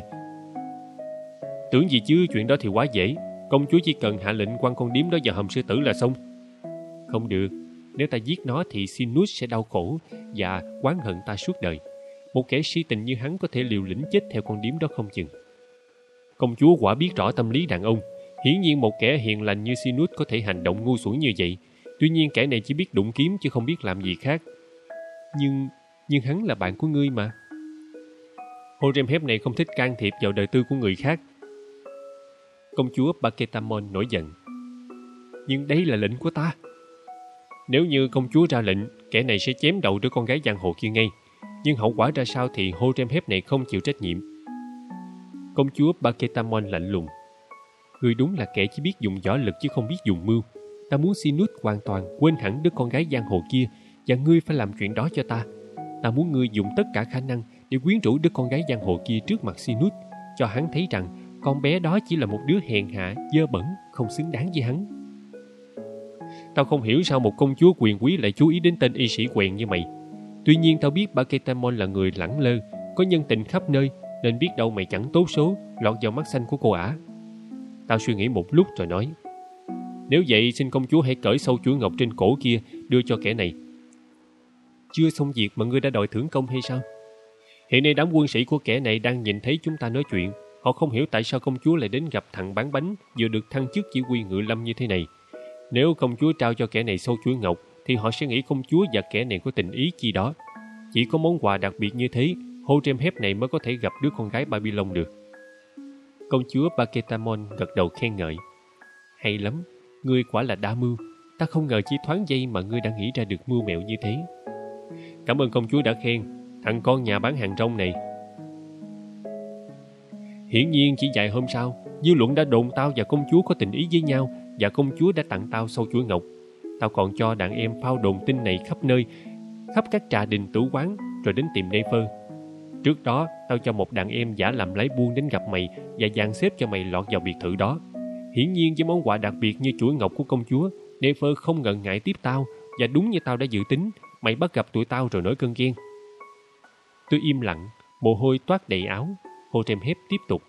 Tưởng gì chứ, chuyện đó thì quá dễ. Công chúa chỉ cần hạ lệnh quăng con điếm đó vào hầm sư tử là xong. Không được, nếu ta giết nó thì Sinus sẽ đau khổ và oán hận ta suốt đời. Một kẻ si tình như hắn có thể liều lĩnh chết theo con điếm đó không chừng. Công chúa quả biết rõ tâm lý đàn ông. Hiển nhiên một kẻ hiền lành như Sinus có thể hành động ngu xuẩn như vậy. Tuy nhiên kẻ này chỉ biết đụng kiếm chứ không biết làm gì khác. Nhưng, nhưng hắn là bạn của ngươi mà. Horemheb này không thích can thiệp vào đời tư của người khác. Công chúa Paketamon nổi giận. Nhưng đây là lệnh của ta. Nếu như công chúa ra lệnh, kẻ này sẽ chém đầu đứa con gái giang hồ kia ngay. Nhưng hậu quả ra sao thì Horemheb này không chịu trách nhiệm. Công chúa Paketamon lạnh lùng. Ngươi đúng là kẻ chỉ biết dùng võ lực chứ không biết dùng mưu. Ta muốn Sinus hoàn toàn quên hẳn đứa con gái giang hồ kia, và ngươi phải làm chuyện đó cho ta. Ta muốn ngươi dùng tất cả khả năng để quyến rũ đứa con gái giang hồ kia trước mặt Sinus, cho hắn thấy rằng con bé đó chỉ là một đứa hèn hạ, dơ bẩn, không xứng đáng với hắn. Tao không hiểu sao một công chúa quyền quý lại chú ý đến tên y sĩ quèn như mày. Tuy nhiên tao biết Paketamon là người lẳng lơ, có nhân tình khắp nơi, nên biết đâu mày chẳng tốt số lọt vào mắt xanh của cô ả. Tao suy nghĩ một lúc rồi nói. Nếu vậy xin công chúa hãy cởi sâu chuỗi ngọc trên cổ kia đưa cho kẻ này. Chưa xong việc mà ngươi đã đòi thưởng công hay sao? Hiện nay đám quân sĩ của kẻ này đang nhìn thấy chúng ta nói chuyện. Họ không hiểu tại sao công chúa lại đến gặp thằng bán bánh vừa được thăng chức chỉ huy ngự lâm như thế này. Nếu công chúa trao cho kẻ này sâu chuỗi ngọc thì họ sẽ nghĩ công chúa và kẻ này có tình ý chi đó. Chỉ có món quà đặc biệt như thế, Horemheb này mới có thể gặp đứa con gái Babylon được. Công chúa Paketamon gật đầu khen ngợi. Hay lắm, ngươi quả là đa mưu. Ta không ngờ chỉ thoáng giây mà ngươi đã nghĩ ra được mưu mẹo như thế. Cảm ơn công chúa đã khen, thằng con nhà bán hàng rong này. Hiển nhiên chỉ vài hôm sau, dư luận đã đồn tao và công chúa có tình ý với nhau, và công chúa đã tặng tao sâu chuỗi ngọc. Tao còn cho đàn em phao đồn tin này khắp nơi, khắp các trà đình tử quán, rồi đến tìm Nefer. Trước đó, tao cho một đàn em giả làm lái buôn đến gặp mày và dàn xếp cho mày lọt vào biệt thự đó. Hiển nhiên với món quà đặc biệt như chuỗi ngọc của công chúa, Nefer không ngần ngại tiếp tao, và đúng như tao đã dự tính, mày bắt gặp tụi tao rồi nổi cơn ghen. Tôi im lặng, mồ hôi toát đầy áo. Horemheb tiếp tục.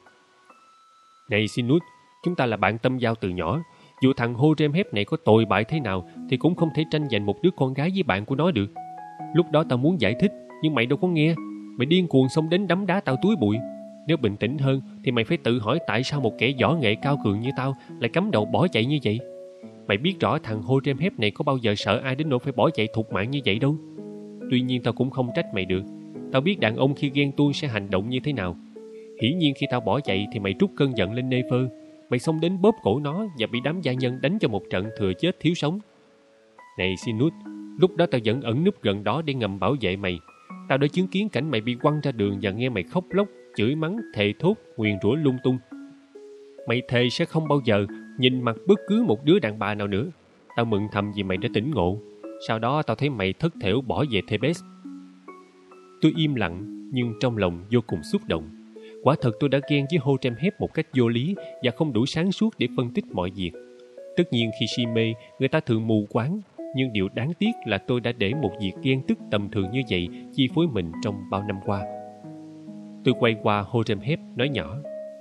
Này Sinus, chúng ta là bạn tâm giao từ nhỏ. Dù thằng Horemheb này có tồi bại thế nào thì cũng không thể tranh giành một đứa con gái với bạn của nó được. Lúc đó tao muốn giải thích, nhưng mày đâu có nghe. Mày điên cuồng xông đến đấm đá tao túi bụi. Nếu bình tĩnh hơn thì mày phải tự hỏi tại sao một kẻ võ nghệ cao cường như tao lại cắm đầu bỏ chạy như vậy. Mày biết rõ thằng Horemheb này có bao giờ sợ ai đến nỗi phải bỏ chạy thục mạng như vậy đâu. Tuy nhiên tao cũng không trách mày được. Tao biết đàn ông khi ghen tuông sẽ hành động như thế nào. Hiển nhiên khi tao bỏ chạy thì mày trút cơn giận lên Nefer. Mày xông đến bóp cổ nó và bị đám gia nhân đánh cho một trận thừa chết thiếu sống. Này Sinus, lúc đó tao vẫn ẩn núp gần đó để ngầm bảo vệ mày. Tao đã chứng kiến cảnh mày bị quăng ra đường và nghe mày khóc lóc, chửi mắng, thề thốt, nguyền rủa lung tung. Mày thề sẽ không bao giờ nhìn mặt bất cứ một đứa đàn bà nào nữa. Tao mừng thầm vì mày đã tỉnh ngộ. Sau đó tao thấy mày thất thểu bỏ về Thebes. Tôi im lặng nhưng trong lòng vô cùng xúc động. Quả thật tôi đã ghen với Horemheb một cách vô lý và không đủ sáng suốt để phân tích mọi việc. Tất nhiên khi si mê, người ta thường mù quáng. Nhưng điều đáng tiếc là tôi đã để một việc ghen tức tầm thường như vậy chi phối mình trong bao năm qua. Tôi quay qua Horemheb nói nhỏ.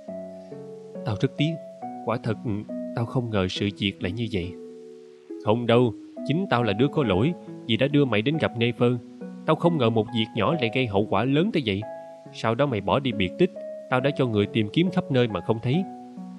Tao rất tiếc. Quả thật tao không ngờ sự việc lại như vậy. Không đâu, chính tao là đứa có lỗi vì đã đưa mày đến gặp Nefer. Tao không ngờ một việc nhỏ lại gây hậu quả lớn tới vậy. Sau đó mày bỏ đi biệt tích. Tao đã cho người tìm kiếm khắp nơi mà không thấy.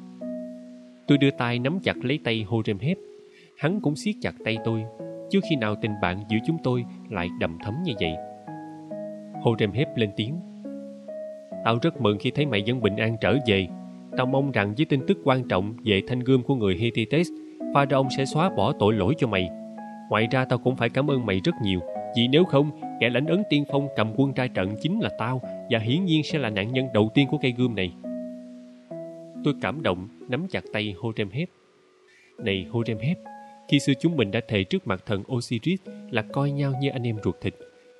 Tôi đưa tay nắm chặt lấy tay Horemheb. Hắn cũng siết chặt tay tôi. Chưa khi nào tình bạn giữa chúng tôi lại đầm thấm như vậy. Horemheb lên tiếng. Tao rất mừng khi thấy mày vẫn bình an trở về. Tao mong rằng với tin tức quan trọng về thanh gươm của người Hittites, Pharaoh sẽ xóa bỏ tội lỗi cho mày. Ngoài ra tao cũng phải cảm ơn mày rất nhiều, vì nếu không, kẻ lãnh ấn tiên phong cầm quân ra trận chính là tao, và hiển nhiên sẽ là nạn nhân đầu tiên của cây gươm này. Tôi cảm động, nắm chặt tay Horemheb. Này Horemheb, khi xưa chúng mình đã thề trước mặt thần Osiris là coi nhau như anh em ruột thịt.